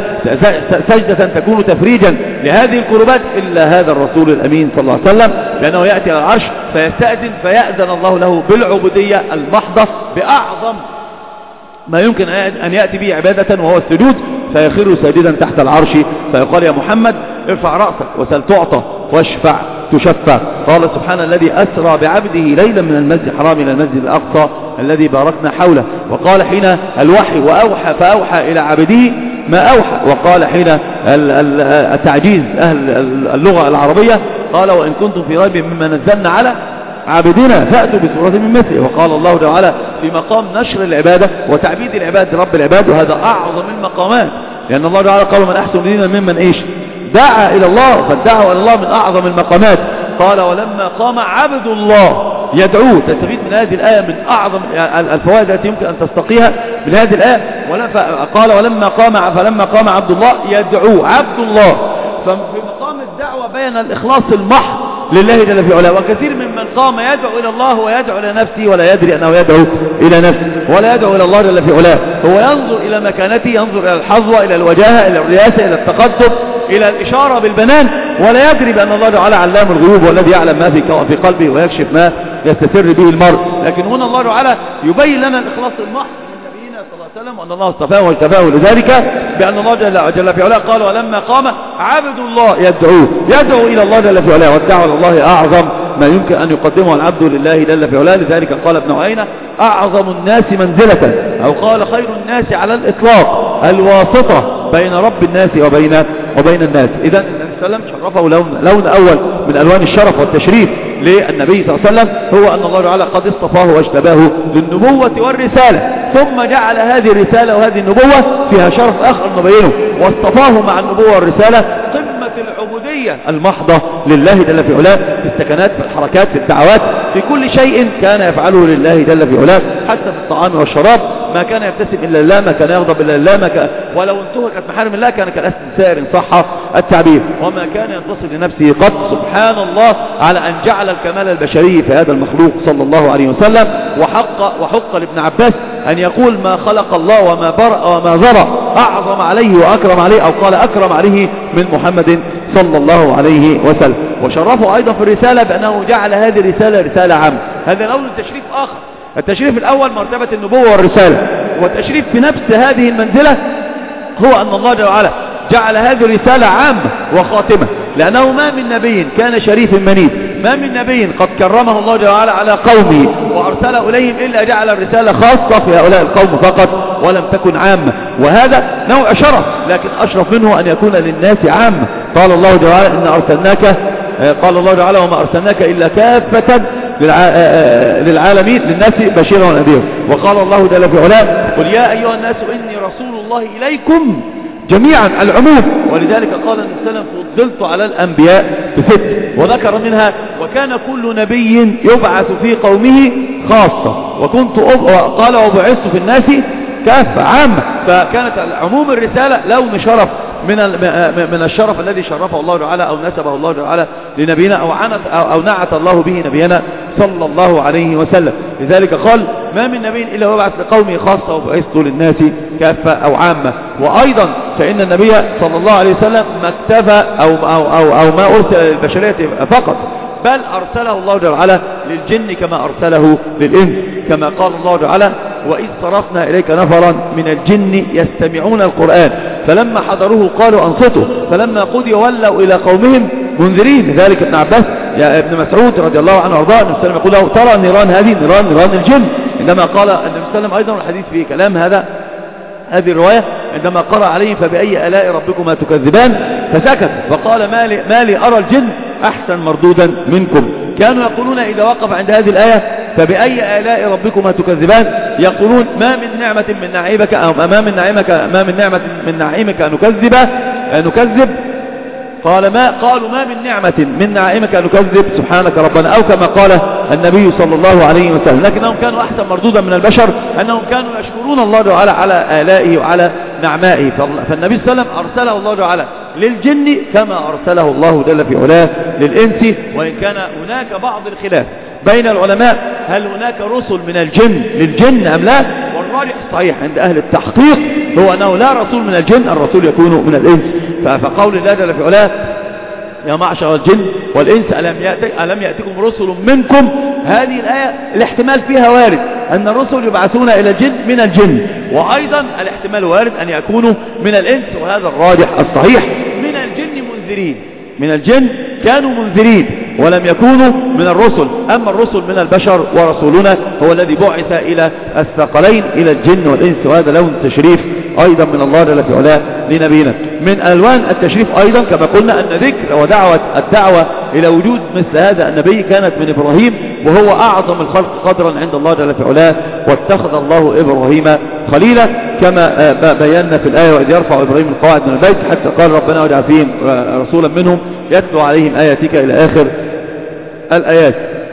سجدة تكون تفريجا لهذه الكربات إلا هذا الرسول الأمين صلى الله عليه وسلم، لأنه يأتي على العرش فيستأذن فيأذن الله له بالعبودية المحضة بأعظم ما يمكن أن يأتي به عبادة وهو السجود، فيخر ساجدا تحت العرش فيقال يا محمد ارفع رأسك وسل تعطى واشفع تشفع. قال سبحان الذي أسرى بعبده ليلا من المسجد الحرام إلى المسجد الأقصى الذي باركنا حوله. وقال حين الوحي وأوحى فأوحى إلى عبده ما أوحى. وقال حين التعجيز أهل اللغة العربية قال وإن كنتم في ريب مما نزلنا على عابدنا فأتوا بسورة من مثله. وقال الله تعالى في مقام نشر العبادة وتعبيد العباد رب العباد، وهذا أعظم المقامات لأن الله تعالى قال من أحسن دينا ممن إيش دعا إلى الله، فالدعوة إلى الله من أعظم المقامات. قال ولما قام عبد الله يدعوه. تستفيد من هذه الآية من أعظم الفوائد التي يمكن أن تستقيها من هذه الآية. قال ولما قام فلما قام عبد الله يدعوه، عبد الله. ففي مقام الدعوة بين الإخلاص المحض لله جل في علاه. وكثير ممن قام يدعو إلى الله ويدعو إلى نفسه ولا يدري أنه يدعو إلى نفسه ولا يدعو إلى الله جل في علاه. هو ينظر إلى مكانته، ينظر إلى الحظوة، إلى الوجاهة، إلى الرياسة، إلى التقدم، إلى الإشارة بالبنان، ولا يدري بأن الله تعالى علام الغيوب والذي يعلم ما في قلبه ويكشف ما يستسر به المرء. لكن هنا الله تعالى يبين لنا الإخلاص المحض صلى الله عليه وسلم وأن الله اصطفاه واجتباه لذلك، بأن الله جل, جل في علاه قال ولما قام عبد الله يدعوه، يدعو إلى الله جل في علاه. والدعوة إلى الله أعظم ما يمكن أن يقدمه العبد لله جل في علاه. لذلك قال ابن عيينة أعظم الناس منزلة، أو قال خير الناس على الإطلاق الواسطة بين رب الناس وبين وبين الناس. إذا النبي صلى الله عليه وسلم شرفه لون, لون أول من ألوان الشرف والتشريف للنبي صلى الله عليه وسلم هو أن الله تعالى قد اصطفاه واجتباه للنبوة والرسالة، ثم جعل هذه الرسالة وهذه النبوة فيها شرف آخر نبينه، واصطفاه مع النبوة والرسالة قمة العبودية المحضة لله جل في علاه، في السكنات، في الحركات، في الدعوات، في كل شيء كان يفعله لله جل في علاه، حتى في الطعام والشراب ما كان يبتسم إلا لله، ما كان يغضب إلا لله، ما كان ولو انتهكت محارم الله كان كالأسد سائر صح التعبير، وما كان ينتصر لنفسه قط. سبحان الله على أن جعل الكمال البشري في هذا المخلوق صلى الله عليه وسلم. وحق, وحق لابن عباس أن يقول ما خلق الله وما برأ وما ذرى أعظم عليه وأكرم عليه، أو قال أكرم عليه من محمد صلى الله عليه وسلم. وشرفه أيضا في الرسالة بأنه جعل هذه الرسالة رسالة عامة. هذا لون تشريف آخر. التشريف الأول مرتبة النبوة والرسالة، والتشريف في نفس هذه المنزلة هو أن الله جل وعلا جعل هذه الرسالة عامة وخاتمة، لأنه ما من نبي كان شريف منيب، ما من نبي قد كرمه الله جل وعلا على قومه وأرسله إليهم إلا جعل الرسالة خاصة في هؤلاء القوم فقط ولم تكن عامة. وهذا نوع شرف، لكن أشرف منه أن يكون للناس عامة. قال الله جل وعلا إن أرسلناك، قال الله تعالى وما أرسلناك إلا كافة للعالمين للناس بشيرا ونذيرا. وقال الله جل في علاه قل يا أيها الناس إني رسول الله إليكم جميعا، العموم. ولذلك قال النبي صلى الله عليه وسلم فضلت على الأنبياء بست، وذكر منها وكان كل نبي يبعث في قومه خاصة، وكنت قال وبعثت في الناس كافة عامة. فكانت عموم الرسالة لون شرف من من الشرف الذي شرفه الله تعالى أو نسبه الله تعالى لنبينا أو عنت أو نعت الله به نبينا صلى الله عليه وسلم. لذلك قال ما من نبي إلا وبعث لقومه خاصة وبعثت للناس كافة أو عامة. وأيضا فإن النبي صلى الله عليه وسلم ما اكتفى أو, أو, أو, أو ما أرسل للبشرية فقط، بل أرسله الله تعالى للجن كما أرسله للإنس، كما قال الله تعالى وإذ صرفنا إليك نفرا من الجن يستمعون القرآن فلما حضروه قالوا أنصتوا فلما قضي ولوا إلى قومهم منذرين. لذلك ابن عباس يا ابن مسعود رضي الله عنه وارضاه النبي صلى الله عليه وسلم يقول له ترى النيران هذه نيران نيران الجن، عندما قال النبي صلى الله عليه وسلم أيضا الحديث في كلام هذا هذه الرواية عندما قرأ عليه فبأي آلاء ربكما تكذبان فسكت وقال ما لي, ما لي أرى الجن أحسن مردودا منكم. كانوا يقولون إذا وقف عند هذه الآية فبأي آلاء ربكما تكذبان يقولون ما من نعمة من نعيمك أو ما من نعيمك ما من نعمة من نعيمك نكذب نكذب قال ما قالوا ما من نعمة من نعيمك نكذب سبحانك ربنا، أو كما قال النبي صلى الله عليه وسلم. لكنهم كانوا أحسن مردودا من البشر أنهم كانوا يشكرون الله تعالى على آلائه وعلى نعمائه. فالنبي صلى الله عليه وسلم أرسله الله تعالى للجن كما أرسله الله جل في علاه للإنس. وإن كان هناك بعض الخلاف بين العلماء هل هناك رسل من الجن للجن أم لا، والراجح الصحيح عند أهل التحقيق هو أنه لا رسول من الجن، الرسول يكون من الإنس. فقول الله جل في علاه يا معشر الجن والإنس ألم, يأتك ألم يأتكم رسل منكم، هذه الآية الاحتمال فيها وارد أن الرسل يبعثون إلى الجن من الجن، وأيضا الاحتمال وارد أن يكونوا من الإنس، وهذا الراجح الصحيح. من الجن منذرين، من الجن كانوا منذرين ولم يكونوا من الرسل. أما الرسل من البشر ورسولنا هو الذي بعث إلى الثقلين إلى الجن والإنس، وهذا لون تشريف أيضا من الله جل في علاه لنبينا. من ألوان التشريف أيضا كما قلنا أن ذكر ودعوة الدعوة إلى وجود مثل هذا النبي كانت من إبراهيم، وهو أعظم الخلق قدرا عند الله جل في علاه، واتخذ الله إبراهيم خليلا كما بينا في الآية: وإذ يرفع إبراهيم القواعد من البيت، حتى قال ربنا واجعل فيهم رسولا منهم يتلو عليهم آياتك إلى آخر الآيات.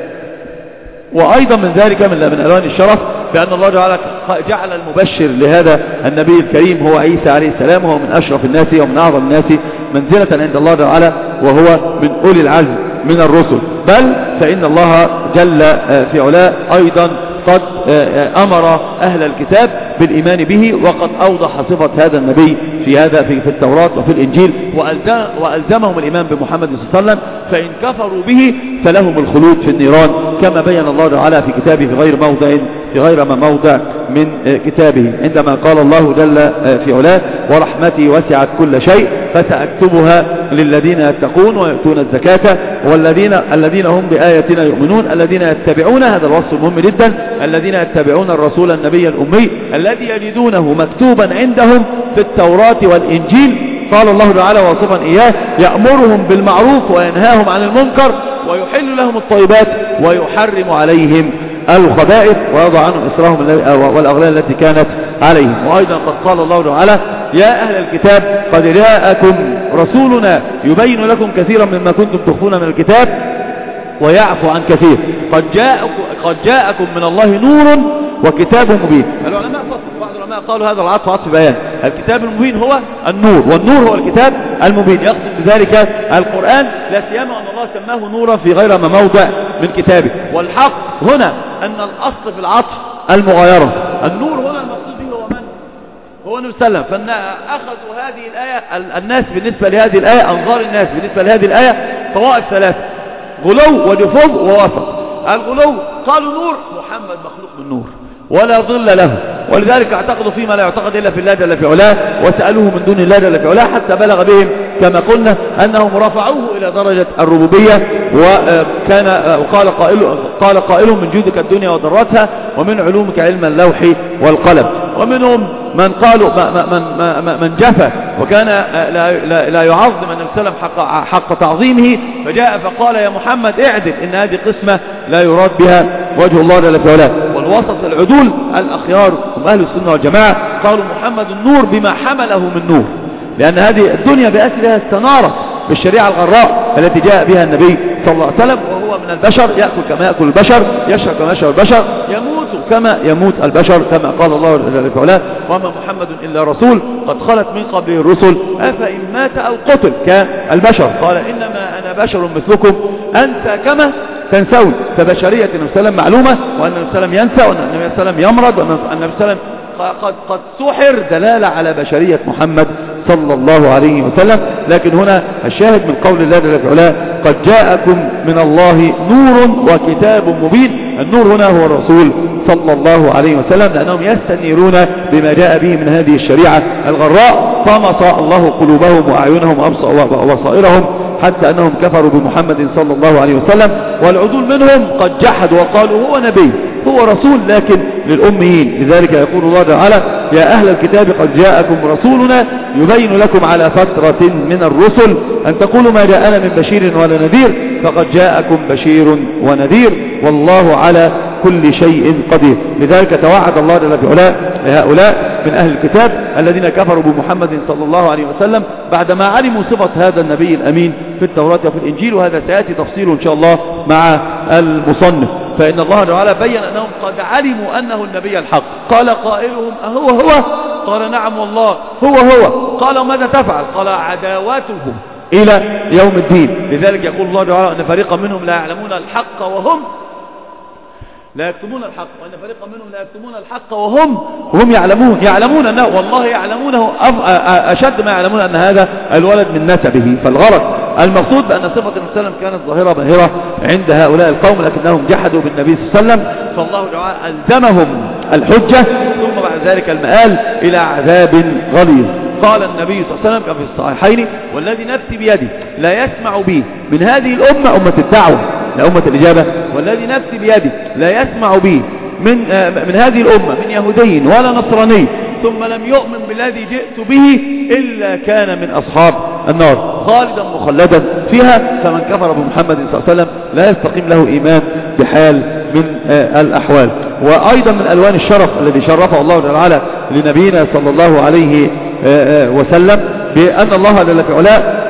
وأيضا من ذلك من من ألوان الشرف بأن الله جعل المبشر لهذا النبي الكريم هو عيسى عليه السلام، وهو من أشرف الناس ومن أعظم الناس منزلة عند الله تعالى، وهو من أولي العزم من الرسل. بل فإن الله جل في علاه أيضا قد أمر أهل الكتاب بالإيمان به، وقد أوضح صفة هذا النبي في هذا في, في التوراة وفي الإنجيل، وألزم وألزمهم الإيمان بمحمد صلى الله عليه وسلم، فإن كفروا به فلهم الخلود في النيران كما بين الله تعالى في كتابه في غير موضع في غير ما موضع من كتابه، عندما قال الله جل في علاه: ورحمتي وسعت كل شيء فسأكتبها للذين يتقون ويؤتون الزكاة والذين الذين هم بآياتنا يؤمنون الذين يتبعون، هذا الوصف مهم جدا، الذين يتبعون الرسول النبي الأمي الذي يجدونه مكتوبا عندهم في التوراة والإنجيل. قال الله تعالى واصفا إياه: يأمرهم بالمعروف وينهاهم عن المنكر ويحل لهم الطيبات ويحرم عليهم الخبائث ويضع عنهم إسرهم والأغلال التي كانت عليهم. وأيضا قد قال الله تعالى: يا أهل الكتاب قد جاءكم رسولنا يبين لكم كثيرا مما كنتم تخفون من الكتاب ويعفو عن كثير، قد جاءكم, قد جاءكم من الله نور وكتاب مبين. العلماء فصل، بعض العلماء قالوا هذا العطف عطف بيان، الكتاب المبين هو النور، والنور هو الكتاب المبين، يقصد بذلك القرآن، لا سيما أن الله سماه نورا في غير ما موضع من كتابه. والحق هنا أن الأصل في العطف المغايرة، النور هنا المقصود به هو من؟ هو النبي صلى الله عليه وسلم. فأخذوا هذه الآية، الناس بالنسبة لهذه الآية، أنظار الناس بالنسبة لهذه الآية طوائف ثلاثة: غلو ونفوذ ووسط. الغلو قالوا نور، محمد مخلوق من نور ولا ظل له، ولذلك اعتقدوا فيما لا يعتقد إلا في الله جل في علاه، وسألوه من دون الله جل في علاه، حتى بلغ بهم كما قلنا أنهم رفعوه إلى درجة الربوبية. وكان وقال قائل قال قائل: من جودك الدنيا وضرتها، ومن علومك علم اللوح والقلم. ومنهم من قالوا من, من, من جفى وكان لا, لا, لا يعظم النبي صلى الله عليه وسلم حق, حق تعظيمه، فجاء فقال: يا محمد اعدل، إن هذه قسمة لا يراد بها وجه الله جل في علاه. والوسط العدول الأخيار هم أهل السنة والجماعة، قالوا محمد النور بما حمله من نور، لأن هذه الدنيا بأسرها استنارت بالشريعة الغراء التي جاء بها النبي صلى الله عليه وسلم، وهو من البشر، يأكل كما يأكل البشر، يشرب كما يشرب البشر، يموت كما يموت البشر، كما قال الله جل في علاه: وما محمد إلا رسول قد خلت من قبله الرسل أفإن مات أو قتل كالبشر. قال: إنما أنا بشر مثلكم أنسى كما تنسون. فبشرية النبي صلى الله عليه وسلم معلومة، وأن النبي صلى الله عليه وسلم ينسى، وأن النبي صلى الله عليه وسلم يمرض، وأن النبي صلى الله عليه وسلم قد, قد سحر، دلالة على بشرية محمد صلى الله عليه وسلم. لكن هنا الشاهد من قول الله جل في علاه: قد جاءكم من الله نور وكتاب مبين. النور هنا هو الرسول صلى الله عليه وسلم، لأنهم يستنيرون بما جاء به من هذه الشريعة الغراء، طمس الله قلوبهم وأعينهم وبصائرهم حتى أنهم كفروا بمحمد صلى الله عليه وسلم. والعدول منهم قد جحدوا وقالوا هو نبي هو رسول لكن للأميين. لذلك يقول الله تعالى: يا أهل الكتاب قد جاءكم رسولنا يبين لكم على فترة من الرسل أن تقولوا ما جاءنا من بشير ولا نذير، فقد جاءكم بشير ونذير والله على كل شيء قدير. لذلك توعد الله جل في علاه لهؤلاء من أهل الكتاب الذين كفروا بمحمد صلى الله عليه وسلم بعدما علموا صفة هذا النبي الأمين في التوراة وفي الإنجيل، وهذا سيأتي تفصيله إن شاء الله مع المصنف. فإن الله تعالى بين أنهم قد علموا أنه النبي الحق. قال قائلهم: أهو هو؟ قال: نعم والله هو هو. قال: ماذا تفعل؟ قال: عداوته إلى يوم الدين. لذلك يقول الله تعالى أن فريقا منهم لا يعلمون الحق وهم لا يكتمون الحق، وأن فريقا منهم لا يكتمون الحق وهم هم يعلمون يعلمون أنه والله يعلمونه أشد ما يعلمون أن هذا الولد من نسبه. فالغرض المقصود بأن صفة النبي صلى الله عليه وسلم كانت ظاهرة باهرة عند هؤلاء القوم، لكنهم جحدوا بالنبي صلى الله عليه وسلم، فالله تعالى ألزمهم الحجة، ثم بعد ذلك المآل إلى عذاب غليظ. قال النبي صلى الله عليه وسلم كما في الصحيحين: والذي نفسي بيده لا يسمع بي من هذه الأمة، أمة الدعوة لأمة الإجابة، والذي نفسي بيده لا يسمع بي من, من هذه الأمة من يهودي ولا نصراني ثم لم يؤمن بالذي جئت به إلا كان من أصحاب النار خالدا مخلدا فيها. فمن كفر بمحمد صلى الله عليه وسلم لا يستقيم له إيمان بحال من الأحوال. وأيضا من ألوان الشرف الذي شرفه الله تعالى لنبينا صلى الله عليه وسلم بأن الله جل في علاه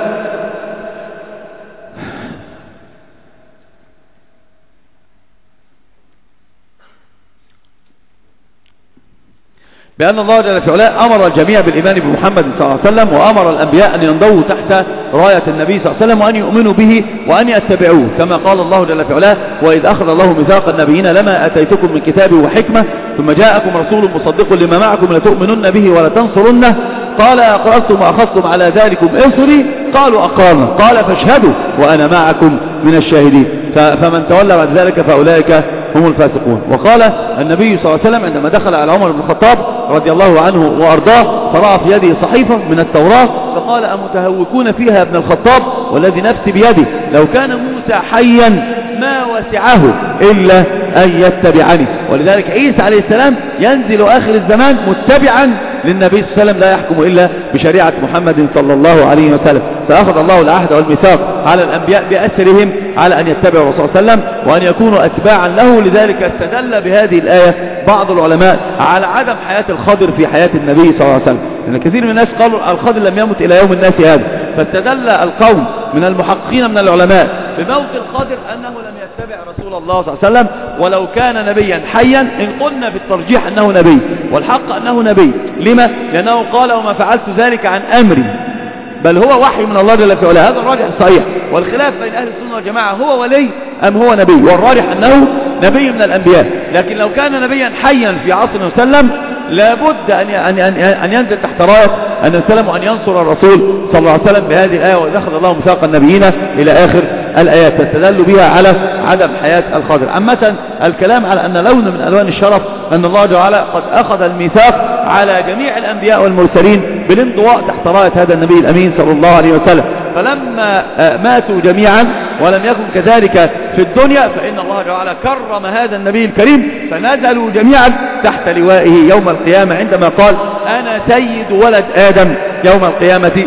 بأن الله جل في علاه أمر الجميع بالإيمان بمحمد صلى الله عليه وسلم، وأمر الأنبياء أن ينضووا تحت راية النبي صلى الله عليه وسلم وأن يؤمنوا به وأن يتبعوه، كما قال الله جل في علاه: وإذ أخذ الله ميثاق النبيين لما أتيتكم من كتاب وحكمة ثم جاءكم رسول مصدق لما معكم لتؤمنن به ولتنصرنه قال أقررتم وأخذتم على ذلكم إصري قالوا أقررنا قال فاشهدوا وأنا معكم من الشاهدين. فمن تولى بعد ذلك فأولئك هم الفاسقون. وقال النبي صلى الله عليه وسلم عندما دخل على عمر بن الخطاب رضي الله عنه وأرضاه فرأى في يده صحيفة من التوراة فقال: أمتهوكون فيها ابن الخطاب والذي نفسي بيده لو كان موسى حيا ما وسعه إلا أن يتبعني. ولذلك عيسى عليه السلام ينزل آخر الزمان متبعا للنبي صلى الله عليه وسلم لا يحكم إلا بشريعة محمد صلى الله عليه وسلم. فأخذ الله العهد والميثاق على الأنبياء بأسرهم على أن يتبعوا الرسول صلى الله عليه وسلم وأن يكونوا أتباعا له. لذلك استدل بهذه الآية بعض العلماء على عدم حياة الخضر في حياة النبي صلى الله عليه وسلم، لأن كثير من الناس قالوا الخضر لم يمت إلى يوم الناس هذا. فاستدل القوم من المحققين من العلماء بموت الخضر أنه لم يتبع رسول الله صلى الله عليه وسلم ولو كان نبيا حيا، إن قلنا في الترجيح أنه نبي والحق أنه نبي. لما؟ لأنه قال: وما فعلت ذلك عن أمري بل هو وحي من الله جل في علاه. هذا الراجح صحيح، والخلاف بين أهل السنة والجماعة هو ولي أم هو نبي، والراجح أنه نبي من الأنبياء. لكن لو كان نبيا حيا في عصرنا وسلم لابد أن أن أن ينزل تحت راية أن يسلم وأن ينصر الرسول صلى الله عليه وسلم بهذه الآية: وإذ أخذ الله ميثاق النبيين إلى آخر الآيات. تستدل بها على عدم حياة الخضر. عامة الكلام على أن لون من ألوان الشرف أن الله تعالى قد أخذ الميثاق على جميع الأنبياء والمرسلين بالانضواء تحت راية هذا النبي الأمين صلى الله عليه وسلم. فلما ماتوا جميعا ولم يكن كذلك في الدنيا فإن الله تعالى كرم هذا النبي الكريم فنزلوا جميعا تحت لوائه يوم القيامة عندما قال: أنا سيد ولد آدم يوم القيامة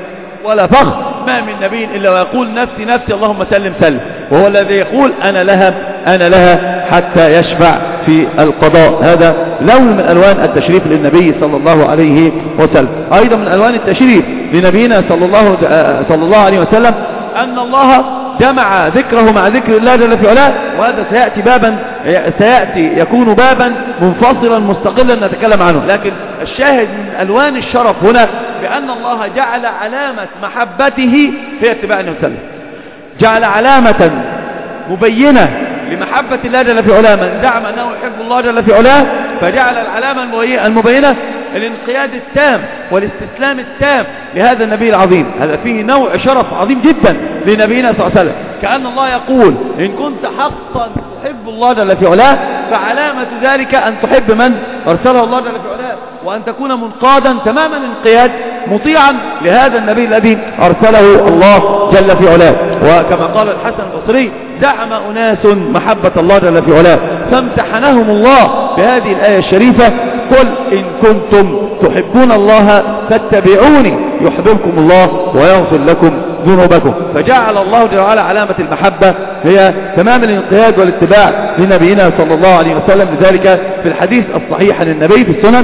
ولا فخر. ما من نبي إلا ويقول: نفسي نفسي اللهم سلم سلم، وهو الذي يقول: أنا لها أنا لها حتى يشفع في القضاء. هذا لون من ألوان التشريف للنبي صلى الله عليه وسلم. أيضا من ألوان التشريف لنبينا صلى الله صلى الله عليه وسلم أن الله جمع ذكره مع ذكر الله جل في علاه، وهذا سيأتي بابا سيأتي يكون بابا منفصلا مستقلا نتكلم عنه. لكن الشاهد من ألوان الشرف هنا بأن الله جعل علامة محبته في اتباع النبي صلى الله عليه وسلم، جعل علامة مبينة لمحبة الله جل في علاه. من زعم أنه يحب الله جل في علاه فجعل العلامة المبينة الانقياد التام والاستسلام التام لهذا النبي العظيم. هذا فيه نوع شرف عظيم جدا لنبينا صلى الله عليه وسلم، كأن الله يقول: إن كنت حقا تحب الله جل في علاه فعلامة ذلك أن تحب من أرسله الله جل في علاه، وأن تكون منقادا تماما انقياد مطيعا لهذا النبي الذي أرسله الله جل في علاه. وكما قال الحسن البصري: زعم أناس محبة الله جل في علاه فامتحنهم الله بهذه الآية الشريفة: قل إن كنتم تحبون الله فاتبعوني يحببكم الله ويغفر لكم ذنوبكم. فجعل الله جل وعلا علامة المحبة هي تمام الانقياد والاتباع لنبينا صلى الله عليه وسلم. لذلك في الحديث الصحيح عن النبي في السنن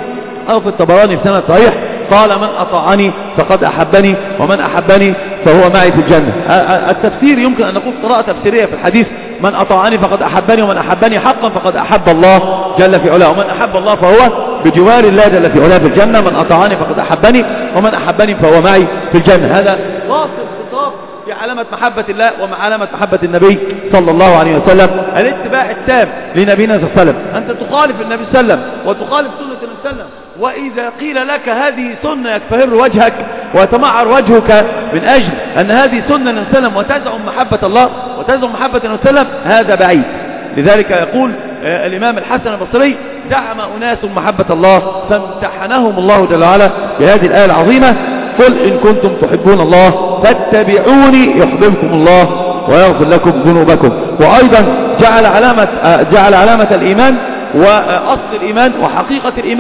أو في الطبراني في سنة صحيح قال: من أطاعني فقد أحبني ومن أحبني فهو معي في الجنة. التفسير يمكن أن نقول قراءة تفسيرية في الحديث: من أطاعني فقد أحبني ومن أحبني حقا فقد أحب الله جل في علاه، ومن أحب الله فهو بجوار الله جل في علاه في الجنة. من أطاعني فقد أحبني ومن أحبني فهو معي في الجنة. هذا واصل خطاب في علامة محبة الله ومع علامة محبة النبي صلى الله عليه وسلم. الاتباع التام لنبينا صلى الله عليه وسلم. أنت تخالف النبي صلى الله عليه وسلم وتخالف سنة النبي صلى الله عليه وسلم، وإذا قيل لك هذه سنة يكفهر وجهك ويتمعر وجهك من أجل أن هذه سنة النبي صلى الله عليه وسلم وتزعم محبة الله وتزعم محبة النبي صلى الله عليه وسلم، هذا بعيد. لذلك يقول آه الإمام الحسن البصري: زعم أناس محبة الله فامتحنهم الله جل وعلا بهذه الآية العظيمة: قل إن كنتم تحبون الله فاتبعوني يحببكم الله ويغفر لكم ذنوبكم. وأيضا جعل علامة, جعل علامة الإيمان وأصل الإيمان وحقيقة الإيمان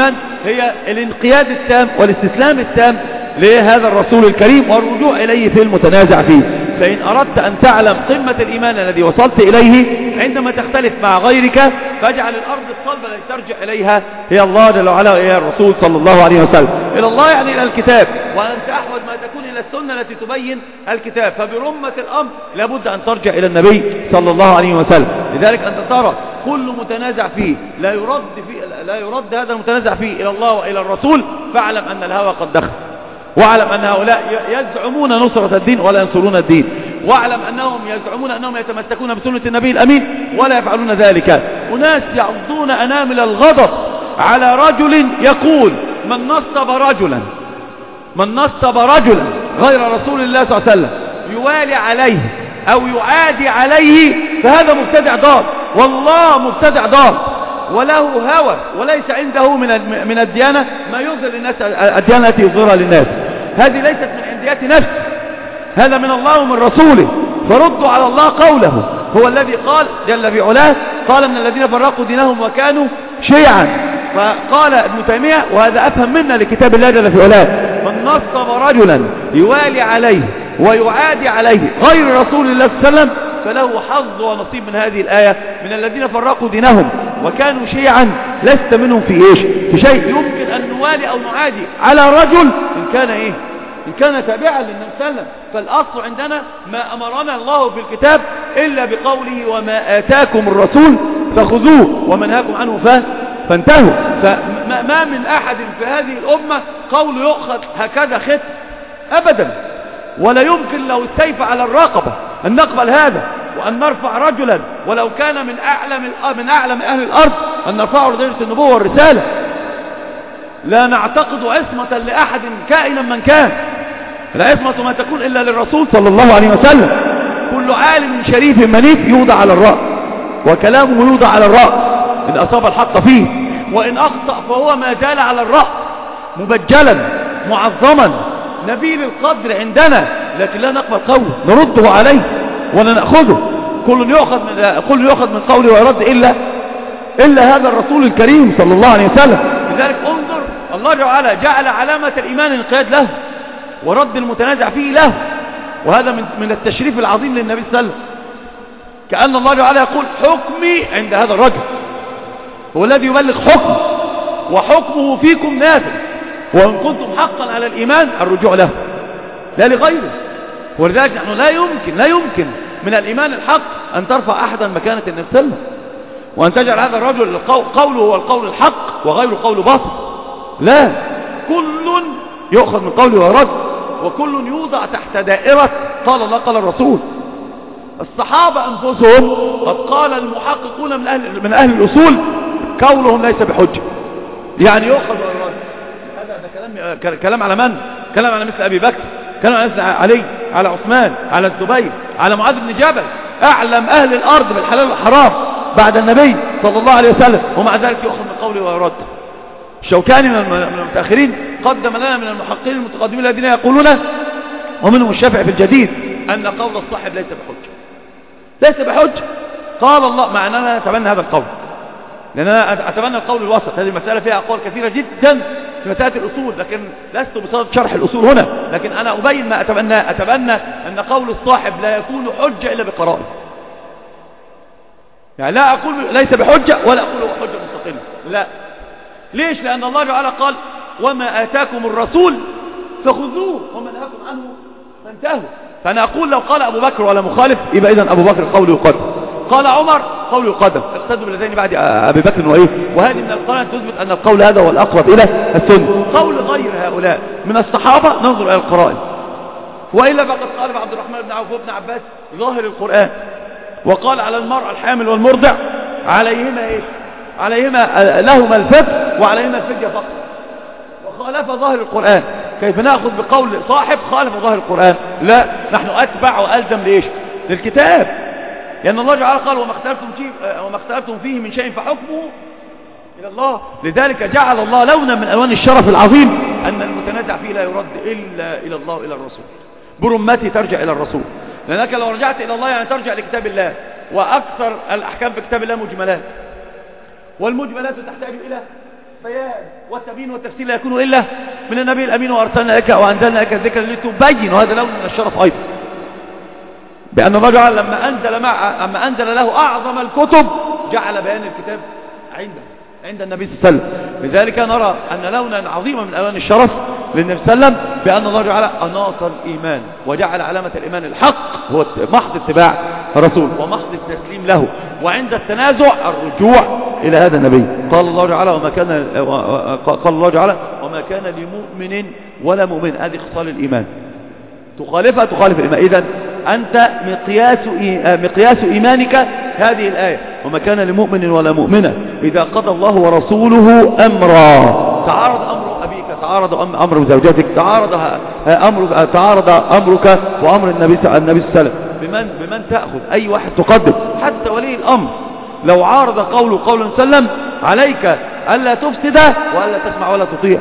هي الانقياد التام والاستسلام التام لهذا الرسول الكريم والرجوع إليه في المتنازع فيه. فإن أردت أن تعلم قمة الإيمان الذي وصلت إليه عندما تختلف مع غيرك، فاجعل الأرض الصلبة التي ترجع إليها هي الله جل وعلا وهي الرسول صلى الله عليه وسلم. إلى الله يعني إلى الكتاب، وأنت أحوج ما تكون إلى السنة التي تبين الكتاب. فبرمة الأمر لابد أن ترجع إلى النبي صلى الله عليه وسلم. لذلك أنت ترى كل متنازع فيه لا يرد فيه لا يرد هذا المتنازع فيه إلى الله وإلى الرسول، فاعلم أن الهوى قد دخل، واعلم أن هؤلاء يزعمون نصرة الدين ولا ينصرون الدين، واعلم أنهم يزعمون أنهم يتمسكون بسنة النبي الأمين ولا يفعلون ذلك. أناس يعضون أنامل الغضب على رجل يقول من نصب رجلا من نصب رجلا غير رسول الله صلى الله عليه وسلم يوالي عليه أو يعادي عليه فهذا مبتدع ضال، والله مبتدع ضال وله هوى وليس عنده من من الديانة ما يظهر للناس، الديانة التي يظهرها للناس هذه ليست من عنديات نفس، هذا من الله ومن رسوله. فردوا على الله قوله، هو الذي قال جل في علاه قال ان الذين فرقوا دينهم وكانوا شيعا. فقال ابن تيمية وهذا أفهم منا لكتاب الله جل في علاه من نصب رجلا يوالي عليه ويعادي عليه غير رسول الله صلى الله عليه وسلم فله حظ ونصيب من هذه الآية من الذين فرقوا دينهم وكانوا شيعا لست منهم في إيش في شيء. يمكن أن نوالي أو نعادي على رجل إن كان إيه إن كان تابعا للنبي صلى الله عليه وسلم. فالأصل عندنا ما أمرنا الله في الكتاب إلا بقوله وما آتاكم الرسول فخذوه ومنهاكم عنه فانتهوا. فما من أحد في هذه الأمة قول يؤخذ هكذا خط أبدا، ولا يمكن لو السيف على الرقبة أن نقبل هذا وأن نرفع رجلا ولو كان من أعلم من أعلم أهل الأرض أن نرفعه لدرجة النبوة والرسالة. لا نعتقد عصمة لأحد كائنا من كان، العصمة ما تكون إلا للرسول صلى الله عليه وسلم. كل عالم شريف منيف يوضع على الرأس وكلامه يوضع على الرأس إن أصاب الحق فيه، وإن أخطأ فهو ما زال على الرأس مبجلا معظما نبيل القدر عندنا، لكن لا نقبل قوله نرده عليه ولا نأخذه. كل يؤخذ من كل يؤخذ من قوله ويرد إلا إلا هذا الرسول الكريم صلى الله عليه وسلم. لذلك انظر الله تعالى جعل علامة الإيمان الانقياد له ورد المتنازع فيه له، وهذا من من التشريف العظيم للنبي صلى الله عليه وسلم. كأن الله تعالى يقول حكمي عند هذا الرجل، هو الذي يبلغ حكم وحكمه فيكم نافذ، وإن كنتم حقا على الإيمان الرجوع له لا لغيره. ولذلك نحن لا يمكن لا يمكن من الإيمان الحق أن ترفع أحدا مكانة النبي صلى الله عليه وسلم، وأن تجعل هذا الرجل قوله هو القول الحق وغيره قول باطل. لا، كل يؤخذ من قوله ويرد، وكل يوضع تحت دائرة قال الله قال الرسول. الصحابة أنفسهم قد قال المحققون من أهل, من أهل الأصول قولهم ليس بحجة، يعني يؤخذ ويرد. هذا ده كلام كلام على من؟ كلام على مثل أبي بكر، كلام على مثل علي، على عثمان، على الزبير، على معاذ بن جبل، أعلم أهل الأرض بالحلال والحرام بعد النبي صلى الله عليه وسلم، ومع ذلك يؤخذ من قوله ويرد. الشوكاني من المتأخرين قدم لنا من المحققين المتقدمين الذين يقولون ومنهم الشافعي في الجديد أن قول الصاحب ليس بحجة، ليس بحجة. قال الله، مع أننا نتبنى هذا القول، لأننا أتبنى القول الوسط. هذه المسألة فيها أقوال كثيرة جدا في مسألة الأصول، لكن لست بصدد شرح الأصول هنا، لكن أنا أبين ما أتبنى. أتبنى أن قول الصاحب لا يكون حجة إلا بقرائن، يعني لا أقول ليس بحجة ولا أقول هو حجة مستقلة، لا. ليش؟ لأن الله تعالى قال وما آتاكم الرسول فخذوه وما نهاكم عنه فانتهوا. فأنا أقول لو قال أبو بكر ولا مخالف يبقى إذن أبو بكر قوله يقدم، قال عمر قوله يقدم، اقتدوا بالذين بعد أبي بكر وإيه. وهذه من القرآن تثبت أن القول هذا هو الأقرب إلى السنة. قول غير هؤلاء من الصحابة ننظر إلى القرائن، وإلا فقد قال عبد الرحمن بن عوف وابن عباس ظاهر القرآن، وقال على المرأة الحامل والمرضع عليهما إيش؟ عليهما لهما الفدية وعليهما الفدية فقط، وخالف ظاهر القرآن. كيف نأخذ بقول صاحب خالف ظاهر القرآن؟ لا، نحن أتبع وألزم لإيش؟ للكتاب، لأن الله تعالى قال وما اختلفتم فيه وما اختلفتم فيه من شيء فحكمه إلى الله. لذلك جعل الله لونا من ألوان الشرف العظيم أن المتنازع فيه لا يرد إلا إلى الله إلى الرسول، برمتي ترجع إلى الرسول، لأنك لو رجعت إلى الله يعني ترجع لكتاب الله، وأكثر الأحكام في كتاب الله مجملات، والمجملات تحتاج إلى بيان والتبيين والتفسير لا يكون إلا من النبي الأمين، وأرسلنا لك وأنزلنا لك الذكر لتبين، وهذا لون من الشرف أيضا، بأن الله جعل لما أنزل, مع لما أنزل له أعظم الكتب جعل بيان الكتاب عنده عند النبي صلى الله عليه وسلم. لذلك نرى أن لونا عظيما من ألوان الشرف للنبي صلى الله عليه وسلم بأن الله جعل أناط الإيمان، وجعل علامة الإيمان الحق هو محض اتباع الرسول ومحض التسليم له، وعند التنازع الرجوع إلى هذا النبي. قال الله تعالى وما كان قال الله تعالى وما كان لمؤمن ولا مؤمن، هذه خصال الإيمان تخالفها تخالف الإيمان. إذن أنت مقياس مقياس إيمانك هذه الآية، وما كان لمؤمن ولا مؤمنة إذا قضى الله ورسوله أمرا. تعارض أمر أبيك، تعارض أمر زوجتك، تعارض أمر تعارض أمرك وأمر النبي النبي صلى الله عليه وسلم، بمن بمن تأخذ؟ أي واحد تقدم؟ حتى ولي الأمر لو عارض قوله قولا سلم عليك ألا تفسد وألا تسمع ولا تطيع،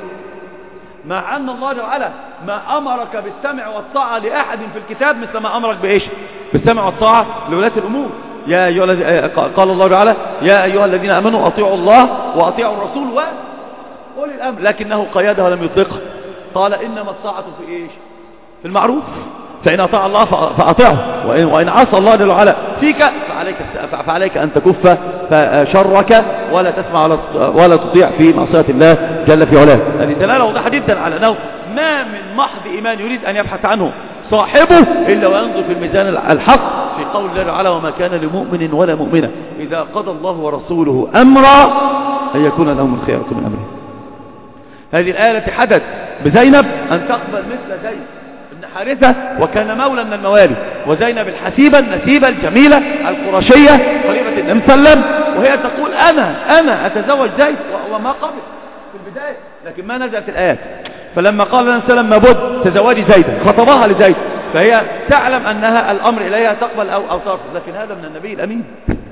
مع أن الله تعالى ما أمرك بالسمع والطاعة لأحد في الكتاب مثل ما أمرك بإيش؟ بالسمع والطاعة لولاة الأمور. يا أيها الذين قال الله تعالى يا أيها الذين آمنوا أطيعوا الله وأطيعوا الرسول وأولي الأمر، لكنه قيدها ولم يطلقها. قال إنما الطاعة في إيش؟ في المعروف، فإن أطاع الله فأطيعه، وإن, وإن عصى الله جل وعلا فيك فعليك, فعليك أن تكف شرك ولا تسمع ولا, ولا تطيع في معصية الله جل في علاه. هذه دلالة واضحة جدا على أنه ما من محض إيمان يريد أن يبحث عنه صاحبه إلا وينظر في الميزان الحق في قول الله تعالى وما كان لمؤمن ولا مؤمنة إذا قضى الله ورسوله أمرا أن يكون لهم الخيرة من أمره. هذه الآية التي حدث بزينب أن تقبل مثل زيد بن حارثة، وكان مولى من الموالي، وزينب الحسيبة النسيبة الجميلة القرشية قريبة النبي صلى الله عليه وسلم، وهي تقول أنا أنا أتزوج زيد، وما قبل في البداية، لكن ما نزلت الآيات. فلما قال النبي صلى الله عليه وسلم ما بد تزوجي زيدا خطبها لزيد، فهي تعلم أنها الأمر إليها تقبل أو, أو ترفض، لكن هذا من النبي الأمين.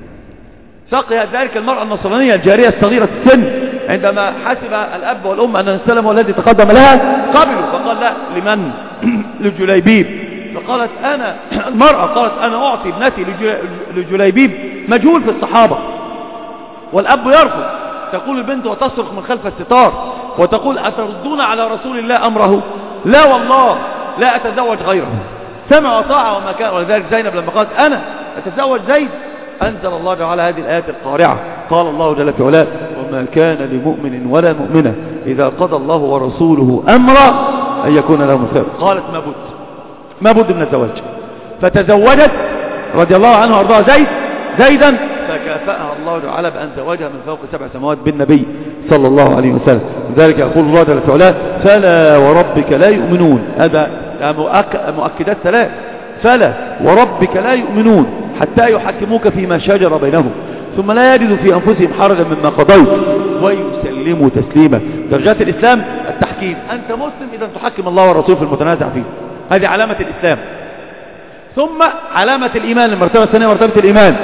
سقيت ذلك المرأة النصرانية الجارية الصغيرة السن عندما حسب الأب والأم أن السلم والذي تقدم لها قبلوا، فقال لا لمن؟ لجليبيب. فقالت أنا المرأة قالت أنا أعطي ابنتي لجليبيب مجهول في الصحابة، والأب يرفض. تقول البنت وتصرخ من خلف الستار وتقول أتردون على رسول الله أمره؟ لا والله لا أتزوج غيره، سمع وطاعة وما كان. ولذلك زينب لما قالت أنا أتزوج زيد أنزل الله تعالى هذه الآيات القارعة. قال الله جل في علاه وما كان لمؤمن ولا مؤمنة إذا قضى الله ورسوله أمرا أن يكون لهم الخير. قالت ما بد ما بد من الزواج، فتزوجت رضي الله عنه وارضاها زيد زيدا، فكافأها الله تعالى بأن زوجها من فوق سبع سماوات بالنبي صلى الله عليه وسلم. لذلك يقول الله جل في علاه فلا وربك لا يؤمنون. هذا مؤكدات ثلاث، فلا وربك لا يؤمنون حتى يحكموك فيما شجر بينهم ثم لا يجدوا في أنفسهم حرجا مما قضيت ويسلموا تسليما. درجات الإسلام التحكيم، أنت مسلم إذا تحكم الله والرسول في المتنازع فيه، هذه علامة الإسلام. ثم علامة الإيمان، المرتبة الثانية مرتبة الإيمان،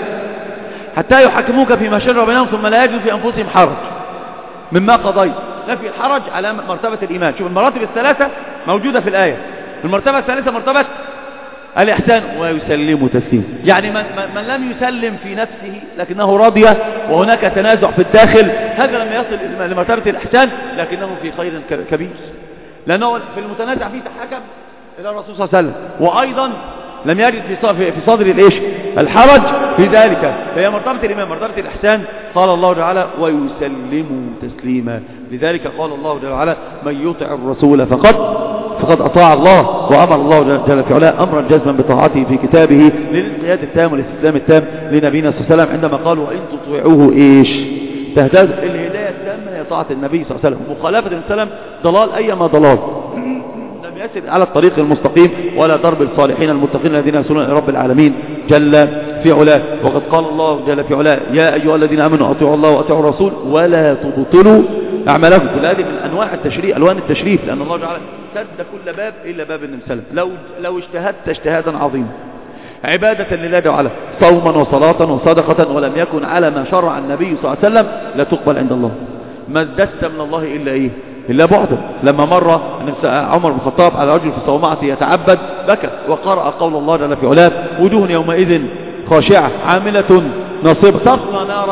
حتى يحكموك فيما شجر بينهم ثم لا يجدوا في أنفسهم حرج مما قضيت. نفي الحرج علامة مرتبة الإيمان. شوف المراتب الثلاثة موجودة في الآية. المرتبة الثالثة مرتبة الإحسان ويسلم تسليم، يعني من, من لم يسلم في نفسه لكنه راضي وهناك تنازع في الداخل، هذا لم يصل لمرتبة الإحسان لكنه في خير كبير، لأنه في المتنازع فيه تحكم إلى الرسول صلى الله عليه وسلم، وأيضا لم يجد في صدر الإيش الحرج في ذلك، فهي مرتبة الإيمان. مرتبة الإحسان قال الله تعالى ويسلم تسليما. لذلك قال الله تعالى من يطع الرسول فقد فقد أطاع الله، وأمر الله جل في علاه أمرا جزما بطاعته في كتابه للانقياد التام والاستسلام التام لنبينا صلى الله عليه وسلم، عندما قالوا وإن تطيعوه إيش تهتدوا. الهداية التامة هي طاعة النبي صلى الله عليه وسلم، مخالفة النبي صلى الله عليه وسلم ضلال أيما ضلال، لم يسر على الطريق المستقيم ولا درب الصالحين المتقين الذين يسيرون إلى رب العالمين جل في علاه. وقد قال الله جل في علاه يا أيها الذين آمنوا أطيعوا الله وأطيعوا الرسول ولا تبطلوا أعمالكم. كل هذه من أنواع التشريع، ألوان التشريف، لأن الله تعالى سد كل باب إلا باب النبي صلى الله عليه وسلم. لو لو اجتهدت اجتهادا عظيما عبادة لله تعالى صوما وصلاة وصدقة ولم يكن على ما شرع النبي صلى الله عليه وسلم لا تقبل عند الله. ما ازددت من الله إلا إيه إلا بعدا. لما مر عمر بن الخطاب على رجل في صومعته يتعبد بكى وقرأ قول الله جل في علاه وجوه يومئذ خاشعة عاملة ناصبة تصلى نارا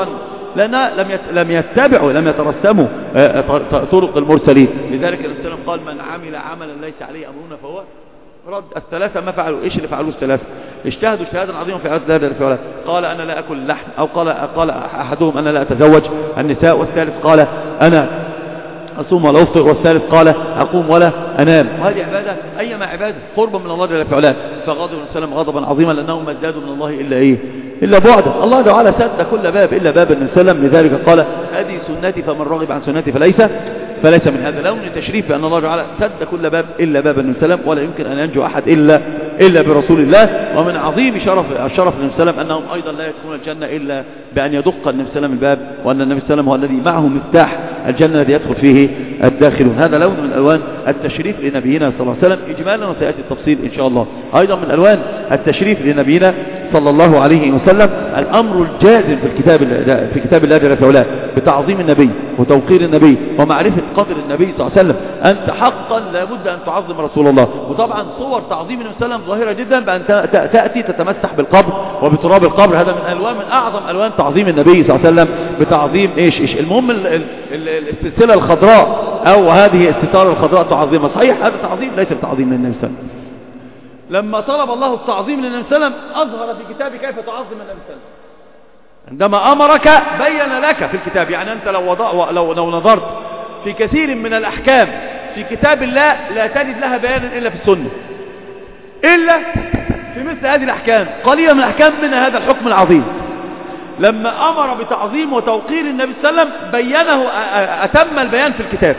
لأنها لم لم يتبعوا لم يترسموا طرق المرسلين. لذلك النبي صلى الله عليه وسلم قال من عمل عملا ليس عليه أمرنا فهو رد. الثلاثة ما فعلوا إيش اللي فعلوه الثلاثة؟ اجتهدوا اجتهادا عظيما في عدد هذا الفعلات. قال أنا لا أكل اللحم، أو قال قال أحدهم أنا لا أتزوج النساء، والثالث قال أنا أصوم ولا أفطر، والثالث قال أقوم ولا أنام. وهذه عبادة أيما عبادة قربا من الله جل وعلا. فغضب النبي صلى الله عليه وسلم غضبا عظيما لأنهم ما ازدادوا من الله إلا إيه؟ إلا بعدا. الله تعالى سد كل باب إلا باب النبي صلى الله عليه وسلم. لذلك قال هذه سنتي فمن رغب عن سنتي فليس فليس من هذا. لون تشريف بأن الله تعالى سد كل باب إلا باب النبي صلى الله عليه وسلم، ولا يمكن أن ينجو أحد إلا إلا برسول الله. ومن عظيم شرف الشرف النبي صلى الله عليه وسلم أنهم أيضا لا يدخلون الجنة إلا بأن يدق النبي صلى الله عليه وسلم الباب، وأن النبي صلى الله عليه وسلم هو الذي معه مفتاح الجنة الذي يدخل فيه الداخلون. هذا لون من ألوان التشريف لنبينا صلى الله عليه وسلم إجمالا، وسيأتي التفصيل إن شاء الله. أيضا من ألوان التشريف لنبينا صلى الله عليه وسلم الأمر الجازم في الكتاب في كتاب الله جل وعلا بتعظيم النبي وتوقير النبي ومعرفة قدر النبي صلى الله عليه وسلم. أنت حقا لابد أن تعظم رسول الله. وطبعا صور تعظيم النبي صلى الله عليه وسلم ظاهرة جدا، بأن تأتي تتمسح بالقبر وبتراب القبر. هذا من ألوان من أعظم ألوان تعظيم النبي صلى الله عليه وسلم بتعظيم إيش إيش المهم ال ال ال السلسلة الخضراء أو هذه الستارة الخضراء تعظيمها. صحيح هذا تعظيم ليس بتعظيم للنبي صلى الله عليه وسلم. لما طلب الله التعظيم للنبي صلى الله عليه وسلم أظهر في كتابه كيف تعظم النبي صلى الله عليه وسلم. عندما أمرك بين لك في الكتاب. يعني أنت لو, وضع لو, لو نظرت في كثير من الأحكام في كتاب الله لا تجد لها بيانا إلا في السنة، إلا في مثل هذه الأحكام. قليلا من الأحكام من هذا الحكم العظيم. لما أمر بتعظيم وتوقير النبي صلى الله عليه وسلم بينه أتم البيان في الكتاب،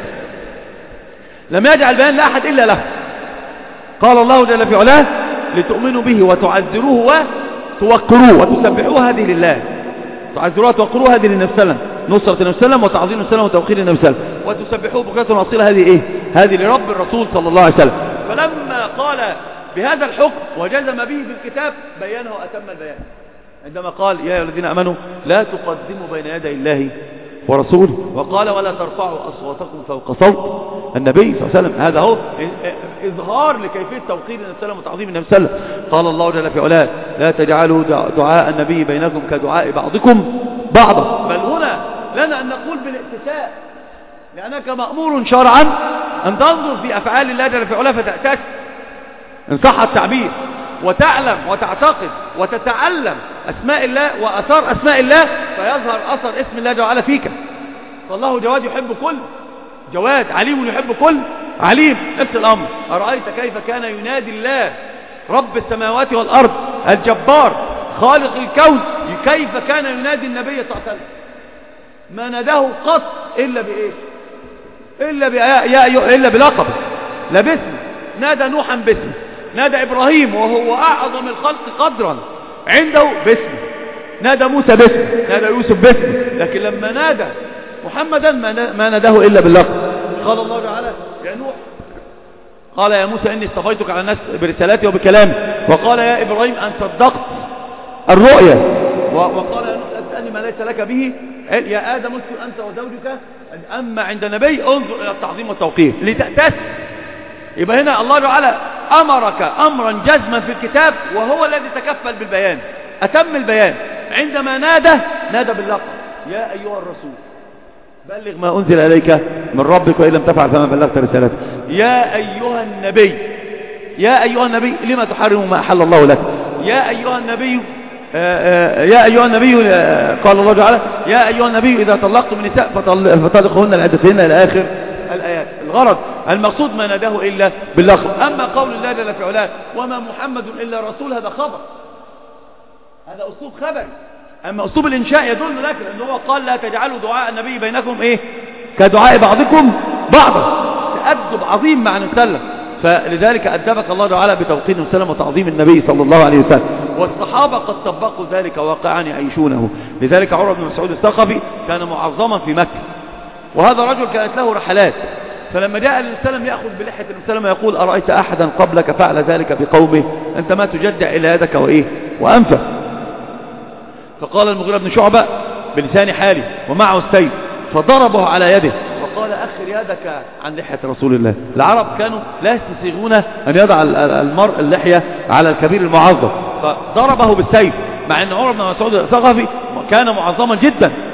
لم يجعل بيان لأحد إلا له. قال الله جل في علاه لتؤمنوا به وتعزروه وتوقروه وتسبحوه هذه لله. تعزروه وتوقروه هذه للنبي صلى الله عليه وسلم، نصرة النبي صلى الله عليه وسلم وتعظيم النبي صلى الله عليه وسلم وتوقير النبي صلى الله عليه وسلم، وتسبحوه بكرة وأصيلا هذه إيه؟ هذه لرب الرسول صلى الله عليه وسلم. فلما قال بهذا الحكم وجزم به في الكتاب بيانه أتم البيان عندما قال يا أيها الذين آمنوا لا تقدموا بين يدي الله ورسوله، وقال ولا ترفعوا أصواتكم فوق صوت النبي صلى الله عليه وسلم. هذا هو إظهار لكيفية توقير النبي صلى الله عليه وسلم وتعظيم النبي صلى الله عليه وسلم. قال الله جل في علاه لا تجعلوا دعاء النبي بينكم كدعاء بعضكم بعضا. بل هنا لنا أن نقول بالاتساء، لأنك مأمور شرعا أن تنظر في أفعال الله جل في علاه فتأتس إن صح التعبير، وتعلم وتعتقد وتتعلم أسماء الله وأثار أسماء الله، فيظهر أثر اسم الله جل وعلا فيك. فالله جواد يحب كل جواد، عليم يحب كل عليم. نفس الأمر. أرأيت كيف كان ينادي الله رب السماوات والأرض الجبار خالق الكون، كيف كان ينادي النبي صلى الله عليه وسلم؟ ما ناداه قط إلا بإيش؟ إلا بيا إلا بلقبه، لا باسمه. نادى نوحا باسمه، نادى إبراهيم وهو أعظم الخلق قدرا عنده باسمه، نادى موسى باسمه، نادى يوسف باسمه. لكن لما نادى محمدا ما ناداه إلا باللقب. قال الله تعالى يا نوح، قال يا موسى إني اصطفيتك على الناس برسالاتي وبكلامي. وقال يا إبراهيم أن صدقت الرؤيا. وقال يا نوح لا تسألني ما ليس لك به، يا آدم اسكن أنت وزوجك. أما عند نبي انظر إلى التعظيم والتوقير لتأتس. يبقى هنا الله تعالى أمرك أمرا جزما في الكتاب، وهو الذي تكفل بالبيان أتم البيان. عندما نادى نادى باللقب يا أيها الرسول بلغ ما أنزل إليك من ربك وإن لم تفعل فما بلغت رسالته. يا أيها النبي، يا أيها النبي لما تحرم ما أحل الله لك. يا أيها النبي آآ آآ يا أيها النبي قال الله تعالى يا أيها النبي إذا طلقتم النساء فطلقوهن لعدتهن إلى آخر الآيات. الغرض المقصود ما ناداه إلا باللقب. أما قول الله جل في علاه وما محمد إلا رسول، هذا خبر، هذا أسلوب خبر. أما أسلوب الإنشاء يدل لك لأنه هو قال لا تجعلوا دعاء النبي بينكم إيه كدعاء بعضكم بعضا. تأدب عظيم مع نسلم. فلذلك أدبك الله تعالى بتوقير وسلم وتعظيم النبي صلى الله عليه وسلم. والصحابة قد طبقوا ذلك واقعا يعيشونه. لذلك عمر بن مسعود الثقفي كان معظما في مكة، وهذا رجل كانت له رحلات. فلما جاء النبي صلى الله عليه وسلم يأخذ بلحية النبي صلى الله عليه وسلم يقول أرأيت أحدا قبلك فعل ذلك بقومه أنت ما تجدع إلى يدك وإيه وأنفه. فقال المغيرة بن شعبة بلسان حالي ومعه السيف فضربه على يده وقال أخر يدك عن لحية رسول الله. العرب كانوا لا يستسيغون أن يضع المرء اللحية على الكبير المعظم، فضربه بالسيف، مع أن عمر بن مسعود الثقفي كان معظما جدا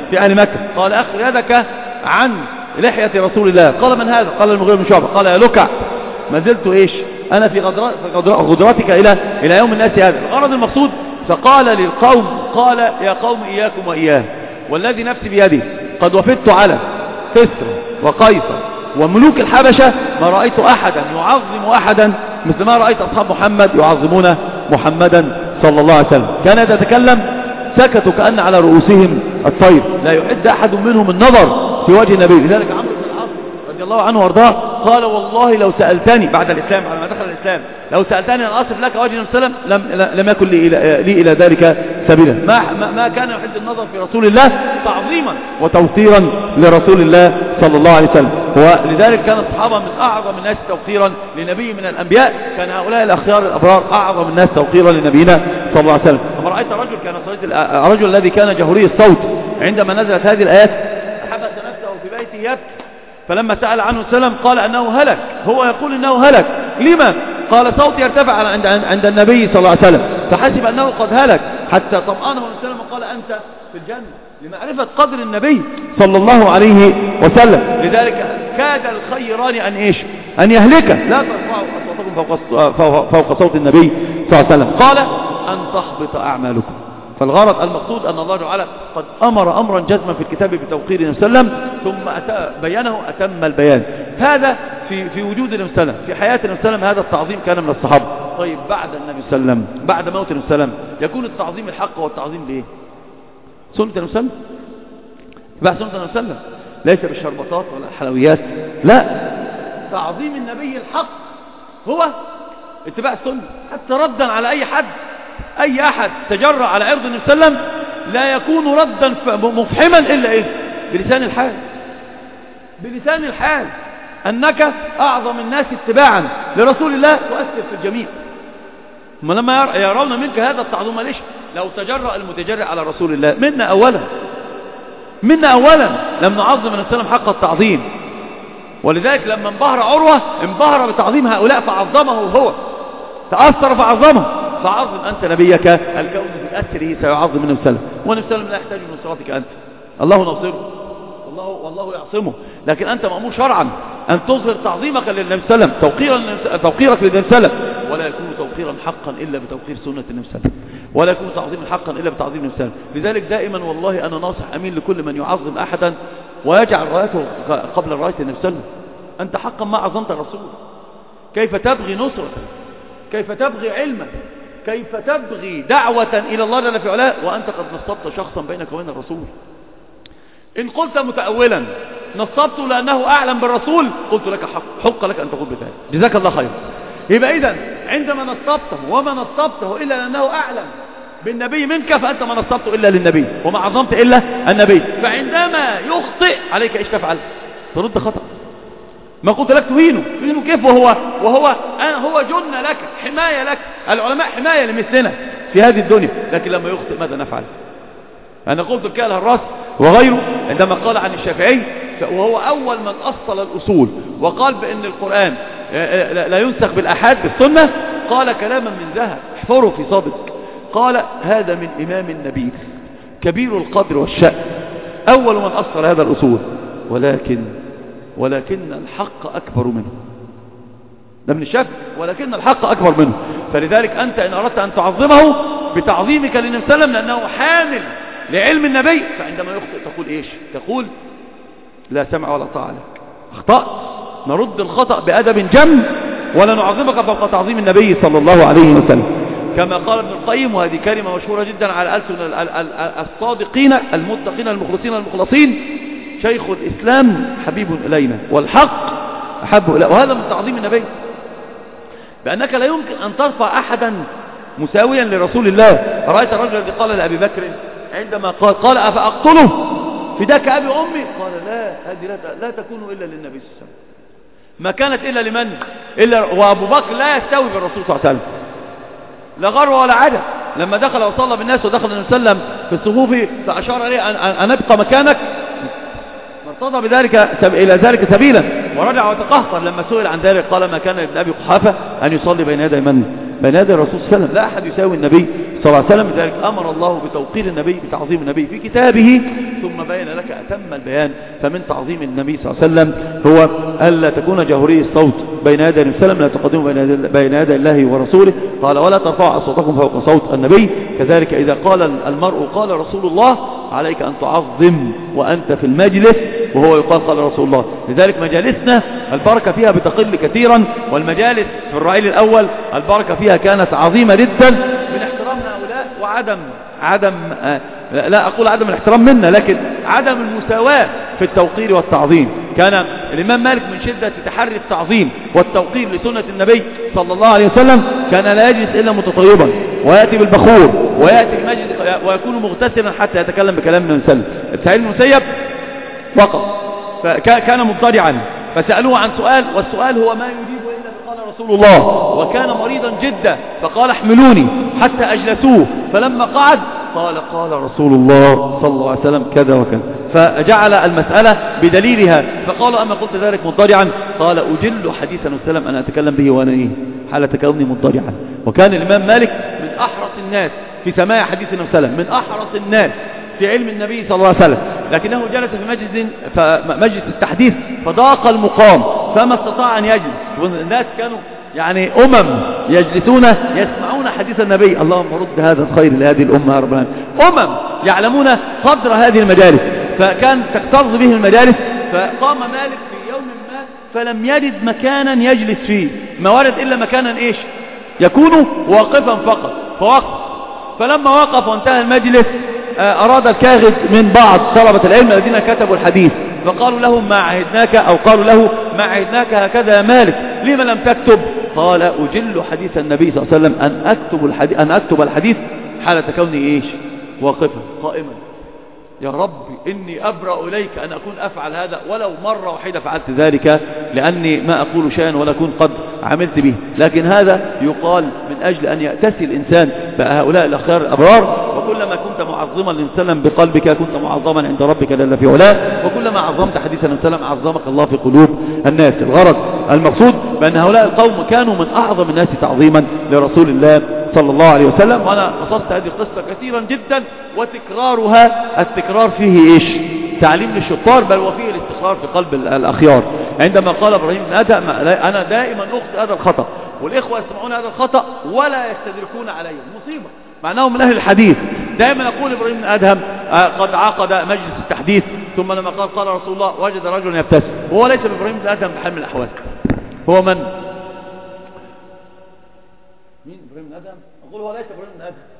في أهل مكة، قال أخر يدك عن لحية رسول الله. قال من هذا؟ قال المغيرة بن شعبة. قال يا لكع ما زلت إيش أنا في غدرتك إلى إلى يوم الناس هذا. الغرض المقصود فقال للقوم، قال يا قوم إياكم وإياه والذي نفسي بيده قد وفدت على كسرى وقيصر وملوك الحبشة ما رأيت أحدا يعظم أحدا مثل ما رأيت أصحاب محمد يعظمون محمدا صلى الله عليه وسلم. كان إذا تكلم سكتوا كأن على رؤوسهم الطير، لا يحد أحد منهم النظر في وجه النبي. لذلك عمرو بن العاص رضي الله عنه وارضاه قال والله لو سألتني بعد الإسلام، بعد ما دخل الإسلام، لو سألتني أن أصف لك وجه النبي صلى الله عليه وسلم لم, لم يكن لي إلى, لي إلى ذلك سبيلا. ما, ما, ما كان يحد النظر في رسول الله تعظيما وتوقيرا لرسول الله صلى الله عليه وسلم. ولذلك كان الصحابة من أعظم الناس توقيرا لنبي من الأنبياء، كان هؤلاء الأخيار الأبرار أعظم الناس توقيرا لنبينا صلى الله عليه وسلم. أما رأيت رجل كان الرجل الذي كان جهوري الصوت عندما نزلت هذه الآيات حبس نفسه في بيته يبكي، فلما سأل عنه السلام قال أنه هلك، هو يقول أنه هلك. لما؟ قال صوتي يرتفع عند, عند النبي صلى الله عليه وسلم، فحسب أنه قد هلك حتى طمأنه السلام وقال أنت في الجنة، لمعرفة قدر النبي صلى الله عليه وسلم. لذلك كاد الخيران أن إيش أن يهلك. لا ترفعوا أصواتكم فوق, فوق صوت النبي صلى الله عليه وسلم. قال أن تحبط أعمالكم. فالغرض المقصود أن الله تعالى قد أمر أمرا جزما في الكتاب بتوقير النبي صلى الله عليه وسلم، ثم أتى بيانه أتم البيان. هذا في في وجود النبي صلى الله عليه وسلم، في حياة النبي صلى الله عليه وسلم هذا التعظيم كان من الصحابة. طيب بعد النبي صلى الله عليه وسلم، بعد موت النبي صلى الله عليه وسلم، يكون التعظيم الحق والتعظيم بإيه؟ سنة النبي صلى الله عليه وسلم. بعد سنة النبي صلى الله عليه وسلم ليس بالشربطات ولا الحلويات، لا، تعظيم النبي الحق هو اتباع السنة. حتى ردا على أي حد، أي أحد تجرأ على عرض النبي صلى الله عليه وسلم لا يكون ردا مفحما إلا إيه؟ بلسان الحال. بلسان الحال أنك أعظم الناس اتباعا لرسول الله تؤثر في الجميع. ثم لما يرون منك هذا التعظيم ليش؟ لو تجرأ المتجرئ على رسول الله منا أولا منا أولا لم نعظم النبي صلى الله عليه وسلم حق التعظيم. ولذلك لما انبهر عروة انبهر بتعظيم هؤلاء فعظمه هو، تأثر فعظمه. فعظم أنت نبيك، الكون بأسره سيعظم النبي صلى الله عليه وسلم. والنبي صلى الله عليه وسلم لا يحتاج من نصرتك أنت، الله ناصره والله, والله يعصمه. لكن أنت مأمور شرعا أن تظهر تعظيمك للنبي صلى الله عليه وسلم، توقيرا توقيرك للنبي صلى الله عليه وسلم. ولا يكون توقيرا حقا إلا بتوقير سنة النبي صلى الله عليه وسلم، ولا يكون تعظيما حقا إلا بتعظيم النبي صلى الله عليه وسلم. لذلك دائما والله أنا ناصح أمين لكل من يعظم أحدا ويجعل رايته قبل راية النبي صلى الله عليه وسلم. أنت حقا ما عظمت الرسول. كيف تبغي نصرة، كيف تبغي علما، كيف تبغي دعوة إلى الله جل في علاه وأنت قد نصبت شخصا بينك وبين الرسول. إن قلت متأولا نصبته لأنه أعلم بالرسول قلت لك حق, حق لك أن تقول بذلك، جزاك الله خير. يبقى إذن عندما نصبته وما نصبته إلا لأنه أعلم بالنبي منك فأنت ما نصبته إلا للنبي وما عظمت إلا النبي. فعندما يخطئ عليك إيش تفعل؟ ترد خطأ. ما قلت لك تهينه، تهينه كيف وهو وهو أنا هو جنة لك، حماية لك، العلماء حماية لمثلنا في هذه الدنيا. لكن لما يخطئ ماذا نفعل؟ أنا قلت الكاله الراس وغيره عندما قال عن الشافعي وهو أول من أصل الأصول وقال بأن القرآن لا ينسخ بالأحاد بالسنة، قال كلاما من ذهب احفره في صدرك. قال هذا من إمام النبي كبير القدر والشأن، أول من أصل هذا الأصول، ولكن ولكن الحق أكبر منه. ده من الشك، ولكن الحق أكبر منه. فلذلك أنت إن أردت أن تعظمه بتعظيمك للنبي صلى الله عليه وسلم لأنه حامل لعلم النبي، فعندما يخطئ تقول إيش؟ تقول لا سمع ولا طاعة لك، أخطأت، نرد الخطأ بأدب جم ولا نعظمك فوق تعظيم النبي صلى الله عليه وسلم. كما قال ابن القيم، وهذه كلمة مشهورة جدا على ألسن الصادقين المتقين المخلصين المخلصين: شيخ الإسلام حبيب إلينا والحق أحب إلينا. وهذا من تعظيم النبي، بأنك لا يمكن أن ترفع أحدا مساويا لرسول الله. رأيت الرجل الذي قال لأبي بكر عندما قال قال أفأقتله فداك أبي أمي؟ قال لا، هذه لا, لا تكون إلا للنبي صلى الله عليه وسلم، ما كانت إلا لمن؟ إلا وأبو بكر لا يستوي بالرسول صلى الله عليه وسلم، لا غر ولا عدد. لما دخل وصلى بالناس ودخل النبي صلى الله عليه وسلم في الصفوف فأشار عليه أن, أن أبقى مكانك، ارتضى بذلك إلى ذلك سبيلا ورجع وتقهقر. لما سئل عن ذلك قال ما كان لابن أبي قحافة أن يصلي بين يدي من؟ بين يدي الرسول صلى الله عليه وسلم. لا أحد يساوي النبي صلى الله عليه وسلم. لذلك أمر الله بتوقير النبي بتعظيم النبي في كتابه، ثم بين لك أتم البيان. فمن تعظيم النبي صلى الله عليه وسلم هو ألا تكون جهوري الصوت بين يدي النبي صلى الله عليه وسلم، لا تقدموا بين يدي الله ورسوله. قال ولا ترفعوا أصواتكم فوق صوت النبي. كذلك إذا قال المرء قال رسول الله عليك أن تعظم وأنت في المجلس وهو يقال قال رسول الله. لذلك مجالسنا البركة فيها بتقل كثيرا، والمجالس في الرعيل الأول البركة فيها كانت عظيمة جدا من احترام هؤلاء وعدم عدم آه لا أقول عدم الاحترام منا، لكن عدم المساواة في التوقير والتعظيم. كان الإمام مالك من شدة تحري التعظيم والتوقير لسنة النبي صلى الله عليه وسلم كان لا يجلس إلا متطيبا ويأتي بالبخور ويأتي المجلس ويكون مغتسلا حتى يتكلم بكلام من سلم. سعيد بن المسيب وقف فكان مضطجعا فسألوه عن سؤال، والسؤال هو ما يجيب إلا قال رسول الله، وكان مريضا جدا فقال احملوني حتى أجلسوه، فلما قعد قال قال رسول الله صلى الله عليه وسلم كذا وكذا، فجعل المسألة بدليلها. فقالوا أما قلت ذلك مضطجعا؟ قال أجل حديث النبي صلى الله عليه وسلم أنا أتكلم به وأنا إيه حالة كوني مضطجعا. وكان الإمام مالك من أحرص الناس في سماع حديث النبي صلى الله عليه وسلم، من أحرص الناس في علم النبي صلى الله عليه وسلم، لكنه جلس في مجلس مجلس التحديث فضاق المقام فما استطاع أن يجلس. الناس كانوا يعني أمم يجلسون يسمعون حديث النبي. اللهم رد هذا الخير لهذه الأمة يا رب العالمين. أمم يعلمون قدر هذه المجالس، فكان تكتظ به المجالس. فقام مالك في يوم ما فلم يجد مكانا يجلس فيه، ما ورد إلا مكانا إيش يكون واقفا فقط، فوقف. فلما وقف وانتهى المجلس أراد الكاغد من بعض طلبة العلم الذين كتبوا الحديث فقالوا لهم ما عهدناك، أو قالوا له ما عهدناك هكذا يا مالك لما لم تكتب؟ قال أجل حديث النبي صلى الله عليه وسلم أن أكتب الحديث, أن أكتب الحديث حالة كوني إيش واقفا قائما. يا رب إني أبرأ إليك أن أكون أفعل هذا ولو مرة واحدة فعلت ذلك، لأني ما أقول شيئا ولا أكون قد عملت به. لكن هذا يقال من أجل أن يأتسي الإنسان بهؤلاء الأخيار الأبرار. وكلما كنت معظما للسلم بقلبك كنت معظما عند ربك جل في علاه، وكلما عظمت حديث السلام عظمك الله في قلوب الناس. الغرض المقصود بأن هؤلاء القوم كانوا من أعظم الناس تعظيما لرسول الله صلى الله عليه وسلم. وأنا قصصت هذه القصة كثيرا جدا، وتكرارها التكرار فيه إيش تعليم للشطار، بل وفيه الاستقرار في قلب الأخيار. عندما قال إبراهيم بن أدهم أنا دائما أخطئ هذا الخطأ، والإخوة يسمعون هذا الخطأ ولا يستدركون عليه، مصيبة، معناه من أهل الحديث. دائما يقول إبراهيم بن أدهم قد عقد مجلس التحديث، ثم لما قال قال رسول الله وجد رجلا يبتسم، وهو ليس بإبراهيم بن أدهم بحال من الأحوال. هو من؟ مين إبراهيم بن أدهم؟ أقول هو ليس إبراهيم بن أدهم،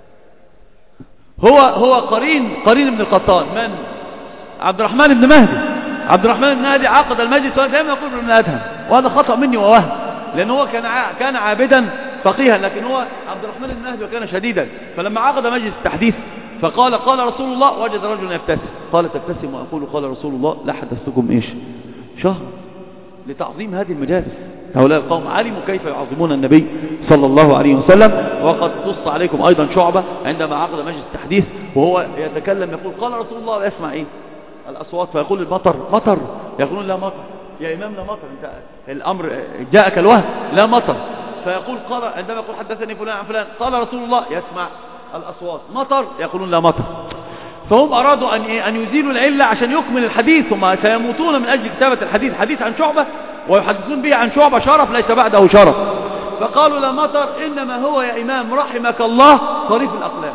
هو هو قرين قرين بن القطان. من؟ عبد الرحمن بن مهدي. عبد الرحمن بن مهدي عقد المجلس، وانا دائما اقول ابن ادهم، وهذا خطأ مني ووهم، لان هو كان كان عابدا فقيها، لكن هو عبد الرحمن بن مهدي وكان شديدا. فلما عقد مجلس التحديث فقال قال رسول الله وجد رجلا يبتسم، قال تبتسم واقول قال رسول الله لا حدثتكم ايش شهر لتعظيم هذه المجالس. هؤلاء القوم علموا كيف يعظمون النبي صلى الله عليه وسلم. وقد قص عليكم ايضا شعبة عندما عقد مجلس التحديث وهو يتكلم يقول قال رسول الله، ويسمع ايه الأصوات، فيقول المطر مطر، يقولون لا مطر يا إمام لا مطر، انت الأمر جاءك الوهم لا مطر. فيقول قال عندما يقول حدثني فلان عن فلان قال رسول الله، يسمع الأصوات مطر، يقولون لا مطر. فهم أرادوا أن أن يزيلوا العلة عشان يكمل الحديث، ثم سيموتون من أجل كتابة الحديث، حديث عن شعبة ويحدثون به عن شعبة شرف ليس بعده شرف. فقالوا لا مطر إنما هو يا إمام رحمك الله صريف الأقلام،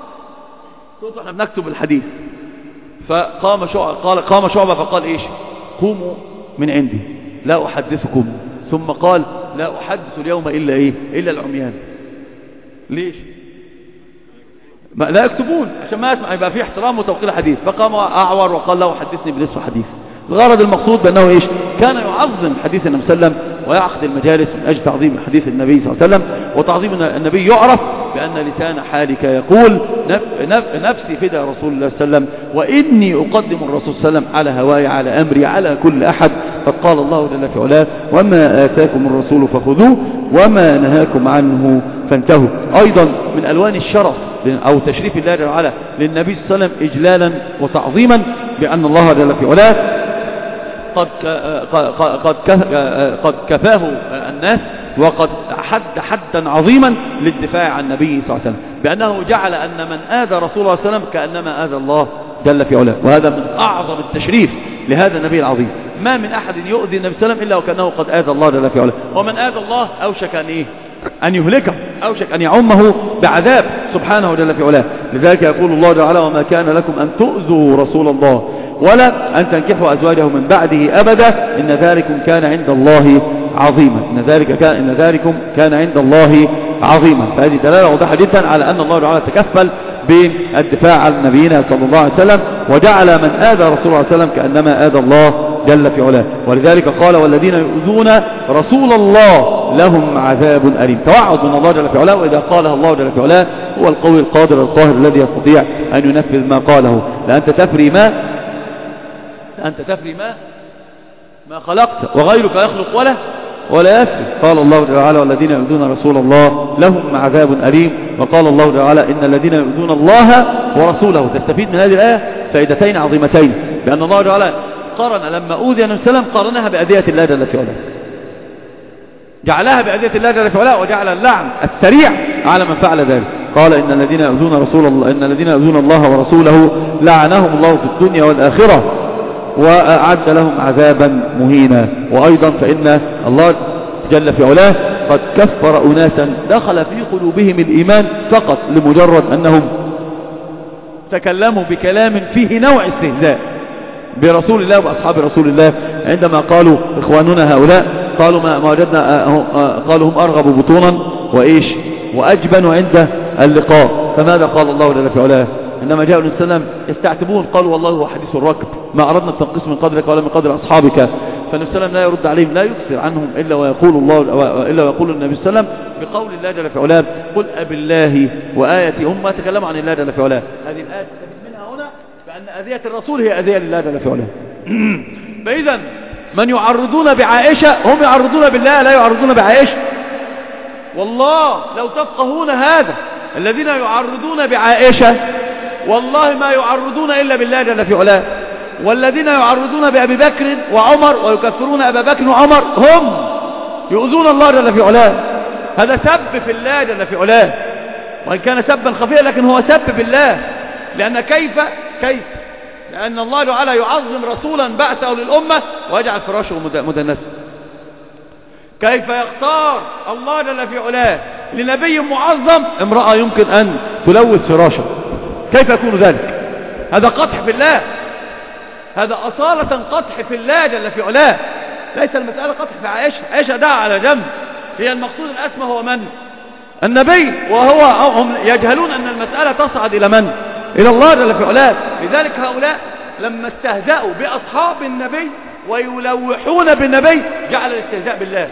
قلت احنا بنكتب الحديث. فقام شعبة قال قام شعبة فقال ايش قوموا من عندي لا احدثكم، ثم قال لا احدث اليوم الا ايه الا العميان. ليش ما لا يكتبون؟ عشان ما يسمع، يبقى في احترام وتوقير حديث. فقام اعور وقال لا احدثني بنصف حديث. الغرض المقصود بانه ايش كان يعظم حديث النبي صلى الله عليه وسلم ويعقد المجالس من اجل تعظيم حديث النبي صلى الله عليه وسلم. وتعظيم النبي يعرف بان لسان حالك يقول نف نف نفسي فدى رسول الله صلى الله عليه وسلم، واني اقدم الرسول صلى الله عليه وسلم على هواي على امري على كل احد. قد قال الله جل في علاه وما اتاكم الرسول فخذوه وما نهاكم عنه فانتهوا. ايضا من الوان الشرف او تشريف الله جل وعلا للنبي صلى الله عليه وسلم اجلالا وتعظيما بان الله جل في علاه قد قد قد كفاه الناس وقد حد حدا عظيما للدفاع عن النبي صلى الله عليه وسلم، بأنه جعل أن من آذى رسول الله صلى الله عليه وسلم كأنما آذى الله جل في علاه. وهذا من أعظم التشريف لهذا النبي العظيم. ما من أحد يؤذي النبي صلى الله عليه وسلم إلا وكأنه قد آذى الله جل في علاه. ومن آذى الله أوشك أن إيه أن يهلكه، أوشك أن يعمه بعذاب سبحانه جل في علاه. لذلك يقول الله تعالى: وما كان لكم أن تؤذوا رسول الله ولا أن تنكحوا أزواجه من بعده أبدا إن ذلكم كان عند الله عظيما. إن ذلك كان إن ذلكم كان عند الله عظيما. فهذه دلالة واضحة جدا على أن الله تعالى تكفل بالدفاع عن نبينا صلى الله عليه وسلم، وجعل من آذى رسول الله صلى الله عليه وسلم كأنما آذى الله جل في علاه. ولذلك قال: والذين يؤذون رسول الله لهم عذاب أليم. توعد من الله جل في علاه، وإذا قالها الله جل في علاه هو القوي القادر القاهر الذي يستطيع أن ينفذ ما قاله. لأنت تفري ما أنت تفري ما ما خلقت وغيرك يخلق ولا ولا يفري. قال الله تعالى: والذين يؤذون رسول الله لهم عذاب أليم. وقال الله تعالى: إن الذين يؤذون الله ورسوله. تستفيد من هذه الآية فائدتين عظيمتين، بأن الله تعالى قارن لما أوذي النبي صلى الله عليه وسلم قارنها بأذية الله جل في علاه، جعلها بأذية الله جل في علاه، وجعل اللعن السريع على من فعل ذلك. قال: إن الذين يؤذون رسول الله إن الذين يؤذون الله ورسوله لعنهم الله في الدنيا والآخرة وأعد لهم عذابا مهينا. وأيضا فإن الله جل في علاه قد كفر أناسا دخل في قلوبهم الإيمان فقط لمجرد أنهم تكلموا بكلام فيه نوع استهزاء برسول الله وأصحاب رسول الله، عندما قالوا إخواننا هؤلاء قالوا ما وجدنا قالوا هم أرغب بطونا وإيش وأجبن عند اللقاء. فماذا قال الله جل في علاه عندما جاءوا النبي صلى الله عليه وسلم يستعتبون؟ قالوا: والله هو حديث الركب ما أردنا التنقيص من قدرك ولا من قدر أصحابك. فالنبي صلى الله عليه وسلم لا يرد عليهم، لا يكثر عنهم إلا ويقول الله إلا ويقول النبي صلى الله عليه وسلم بقول الله جل في علاه: قل أبالله وآياتي. هم ما تكلموا عن الله جل في علاه. هذه الآية تستفيد منها هنا بأن أذية الرسول هي أذية لله جل في علاه. فإذا من يعرضون بعائشة هم يعرضون بالله، لا يعرضون بعائشة. والله لو تفقهون هذا، الذين يعرضون بعائشة والله ما يعرضون إلا بالله جل في علاه. والذين يعرضون بأبي بكر وعمر ويكفرون أبا بكر وعمر هم يؤذون الله جل في علاه. هذا سب في الله جل في علاه، وإن كان سبا خفيا لكن هو سب بالله. لأن كيف كيف لأن الله تعالى يعظم رسولا بعثه للأمة ويجعل فراشه مدنسا. كيف يختار الله جل في علاه لنبي معظم امرأة يمكن أن تلوث فراشه؟ كيف يكون ذلك؟ هذا قدح في الله، هذا أصالة قدح في الله جل في علاه. ليس المسألة قدح في عائشة. عائشة دعا على جنب، هي المقصود الأسمى هو من؟ النبي. وهو هم يجهلون أن المسألة تصعد إلى من؟ إلى الله جل في علاه. لذلك هؤلاء لما استهزأوا بأصحاب النبي ويلوحون بالنبي جعل الاستهزاء بالله،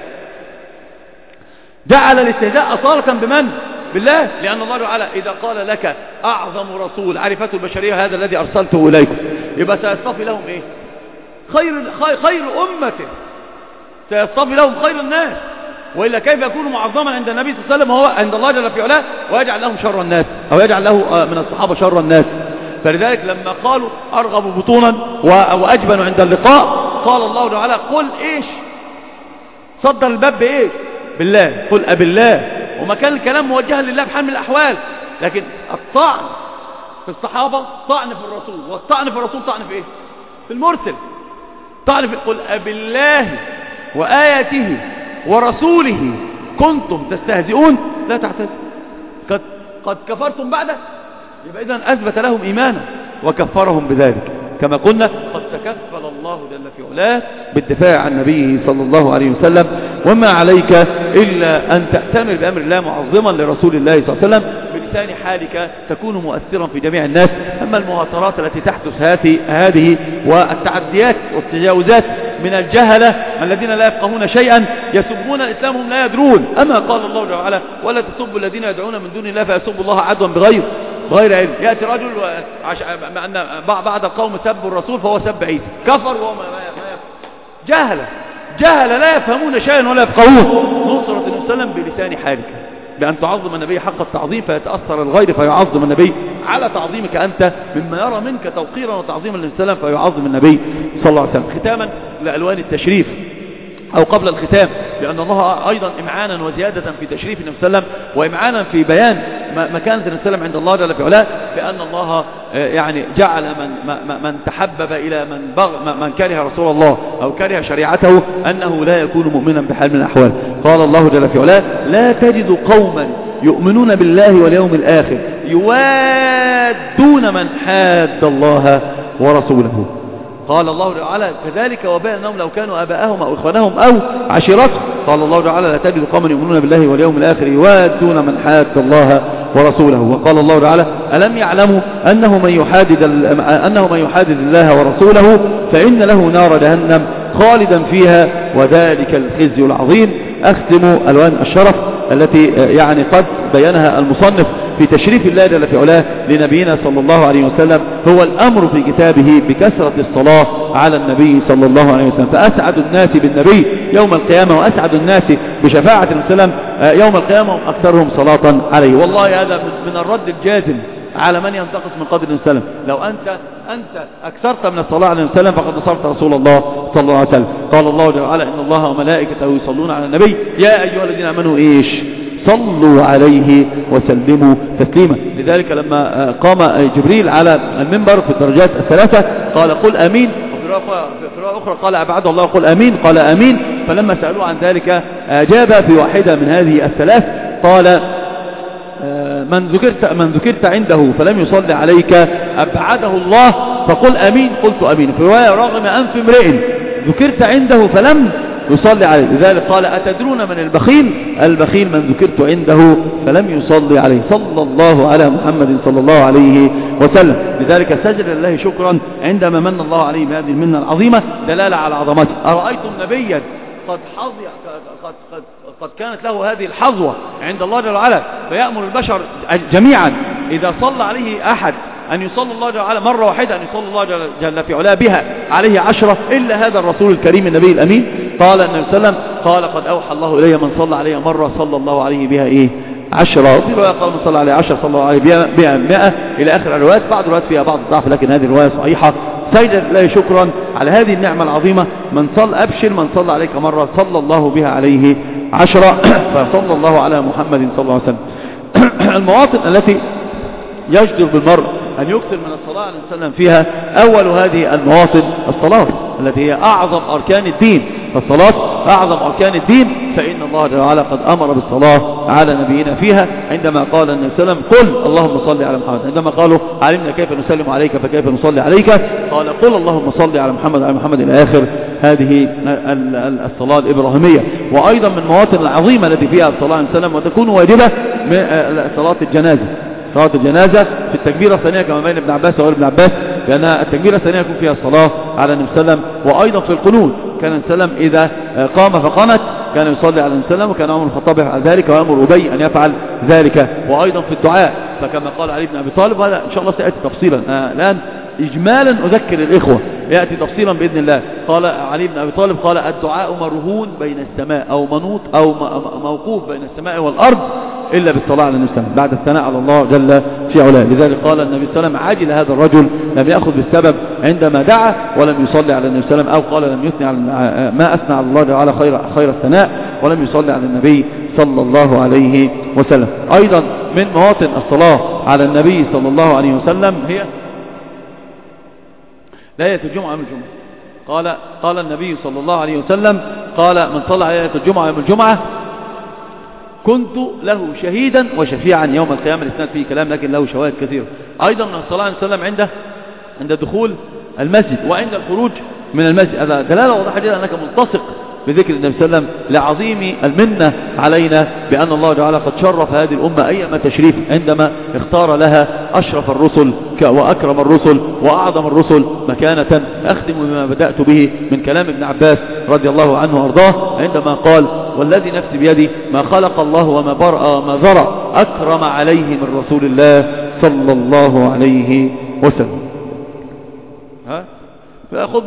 جعل الاستهزاء أصالة بمن؟ بالله. لأن الله تعالى إذا قال لك أعظم رسول عرفته البشرية هذا الذي أرسلته إليكم، يبقى سيصطفي لهم إيه؟ خير, خير, خير أمة، سيصطفي لهم خير الناس. وإلا كيف يكون معظما عند النبي صلى الله عليه وسلم وهو عند الله جل في علاه ويجعل لهم شر الناس، أو يجعل له من الصحابة شر الناس؟ فلذلك لما قالوا أرغب بطونا وأجبن عند اللقاء قال الله تعالى: قل إيش؟ صدر الباب بإيش؟ بالله. قل أبالله. وما كان الكلام موجها لله بحال من الأحوال، لكن الطعن في الصحابة طعن في الرسول، والطعن في الرسول طعن في إيه؟ في المرسل. طعن في قل أبالله وآياته ورسوله كنتم تستهزئون لا تعتذروا قد, قد كفرتم بعده. يبقى إذن أثبت لهم إيمانا وكفرهم بذلك. كما قلنا قد تكفل الله جل في علاه بالدفاع عن نبيه صلى الله عليه وسلم. وما عليك إلا أن تأتمر بأمر الله معظما لرسول الله صلى الله عليه وسلم بلسان حالك تكون مؤثرا في جميع الناس. أما المهاترات التي تحدث هذه والتعديات والتجاوزات من الجهلة الذين لا يفقهون شيئا يسبون الإسلام هم لا يدرون. أما قال الله تعالى: ولا تسبوا الذين يدعون من دون الله فيسبوا الله عدوا بغير غير علم. يأتي رجل مع أن بعض القوم سبوا الرسول فهو سب عيسى، كفر وهو جهل جهل لا يفهمون شيئا ولا يفقهون. نصرة النبي صلى الله عليه وسلم بلسان حالك بأن تعظم النبي حق التعظيم فيتأثر الغير فيعظم النبي على تعظيمك أنت مما يرى منك توقيرا وتعظيما للسلام فيعظم النبي صلى الله عليه وسلم. ختاما لألوان التشريف أو قبل الختام، لأن الله أيضا إمعانا وزيادة في تشريف النبي صلى الله عليه وسلم وإمعانا في بيان مكانة النبي صلى الله عليه وسلم عند الله جل في علاه، بأن الله يعني جعل من من تحبب إلى من بغ من كره رسول الله أو كره شريعته أنه لا يكون مؤمنا بحال من الأحوال. قال الله جل في علاه: لا تجد قوما يؤمنون بالله واليوم الآخر يوادون من حاد الله ورسوله. قال الله تعالى: كذلك وبينهم لو كانوا آباءهم أو إخوانهم أو عشيرتهم. قال الله تعالى: لا تجد قوما يؤمنون بالله واليوم الآخر يوادون من حاد الله ورسوله. وقال الله تعالى: ألم يعلموا أنه من يحادد أنه من يحادد الله ورسوله فإن له نار جهنم خالدا فيها وذلك الخزي العظيم. أختم ألوان الشرف التي يعني قد بينها المصنف في تشريف الله جل في علاه لنبينا صلى الله عليه وسلم هو الأمر في كتابه بكثرة الصلاة على النبي صلى الله عليه وسلم. فأسعد الناس بالنبي يوم القيامة وأسعد الناس بشفاعة السلام يوم القيامة أكثرهم صلاة عليه. والله هذا من الرد الجازم على من ينتقص من قدر النبي صلى الله عليه وسلم. لو أنت أنت أكثرت من الصلاة على النبي صلى الله عليه وسلم فقد نصرت رسول الله صلى الله عليه وسلم. قال الله تعالى: إن الله وملائكته يصلون على النبي يا أيها الذين آمنوا إيش صلوا عليه وسلموا تسليما. لذلك لما قام جبريل على المنبر في الدرجات الثلاثة قال: قل آمين. وفي رواية أخرى قال: أبعده الله قل آمين. قال آمين. فلما سألوه عن ذلك أجاب في واحدة من هذه الثلاث قال: من ذكرت من ذكرت عنده فلم يصلي عليك أبعده الله فقل آمين. قلت آمين. في رواية: رغم أنف امرئ ذكرت عنده فلم يصلي عليه. لذلك قال: أتدرون من البخيل؟ البخيل من ذكرت عنده فلم يصلي عليه. صلى الله على محمد صلى الله عليه وسلم. لذلك سجد لله شكرا عندما من الله عليه بهذه المنة العظيمة دلالة على عظمته. أرأيتم نبيا قد حظي قد قد قد كانت له هذه الحظوة عند الله جل وعلا فيأمر البشر جميعا إذا صلى عليه أحد أن يصلي الله جل وعلا مرة واحدة أن يصلي الله جل في علاه بها عليه عشرة إلا هذا الرسول الكريم النبي الأمين. قال النبي صلى الله عليه وسلم: قال قد أوحى الله إلي من صلى عليه مرة صلى الله عليه بها إيه عشرة. وفي رواية قال: من صلى عليه عشرة صلى الله عليه بها مئة إلى آخر الروايات. بعض الروايات فيها بعض الضعف لكن هذه الرواية صحيحة. سيد الله شكرا على هذه النعمة العظيمة. من صلى أبشر من صلى عليك مرة صلى الله بها عليه عشرة. فصلى الله على محمد صلى الله عليه وسلم. المواطن التي يجدر بالمرء أن يكثر من الصلاة عليه وسلم فيها أول هذه المواطن الصلاة التي هي أعظم أركان الدين. فالصلاة أعظم أركان الدين فإن الله تعالى قد أمر بالصلاة على نبينا فيها عندما قال النبي صلى الله عليه وسلم: قل اللهم صل على محمد. عندما قالوا: علمنا كيف نسلم عليك فكيف نصلي عليك؟ قال: قل اللهم صل على محمد على محمد إلى آخر هذه الصلاة الإبراهيمية. وأيضا من المواطن العظيمة التي فيها الصلاة عليه وسلم وتكون واجبة صلاة الجنازة. صلاة الجنازة في التكبيرة الثانية كما بين ابن عباس وغير ابن عباس لأن التكبيرة الثانية يكون فيها الصلاة على النبي صلى الله عليه وسلم. وأيضا في القنوت كان النبي صلى الله عليه وسلم إذا قام فقنت كان يصلي على النبي صلى الله عليه وسلم وكان عمر الخطاب يفعل ذلك وأمر أبي أن يفعل ذلك. وأيضا في الدعاء فكما قال علي بن أبي طالب وهذا إن شاء الله سيأتي تفصيلا الآن إجمالا أذكر الإخوة يأتي تفصيلا بإذن الله. قال علي بن أبي طالب قال: الدعاء مرهون بين السماء أو منوط أو موقوف بين السماء والأرض إلا بالصلاة على النبي صلى الله عليه وسلم بعد الثناء على الله جل في علاه. لذلك قال النبي صلى الله عليه وسلم: عاجل هذا الرجل لم يأخذ بالسبب عندما دعا ولم يصلي على النبي صلى الله عليه وسلم، أو قال لم يثني على ما أثنى على الله تعالى خير خير الثناء ولم يصلي على النبي صلى الله عليه وسلم. أيضا من مواطن الصلاة على النبي صلى الله عليه وسلم هي ليلة الجمعة يوم الجمعة. قال قال النبي صلى الله عليه وسلم: قال من صلى على ليلة الجمعة يوم الجمعة كنت له شهيدا وشفيعا يوم القيامة. الإسناد فيه كلام لكن له شواهد كثيرة. أيضا من الصلاة عليه وسلم عند عند دخول المسجد وعند الخروج من المسجد. هذا دلالة واضحة جدا أنك ملتصق بذكر النبي صلى الله عليه وسلم لعظيم المنة علينا بأن الله تعالى قد شرف هذه الأمة أيما تشريف عندما اختار لها أشرف الرسل وأكرم الرسل وأعظم الرسل مكانة. أختم بما بدأت به من كلام ابن عباس رضي الله عنه وأرضاه عندما قال: والذي نفسي بيدي ما خلق الله وما برأ وما ذرى أكرم عليه من رسول الله صلى الله عليه وسلم. ها؟ فأخذ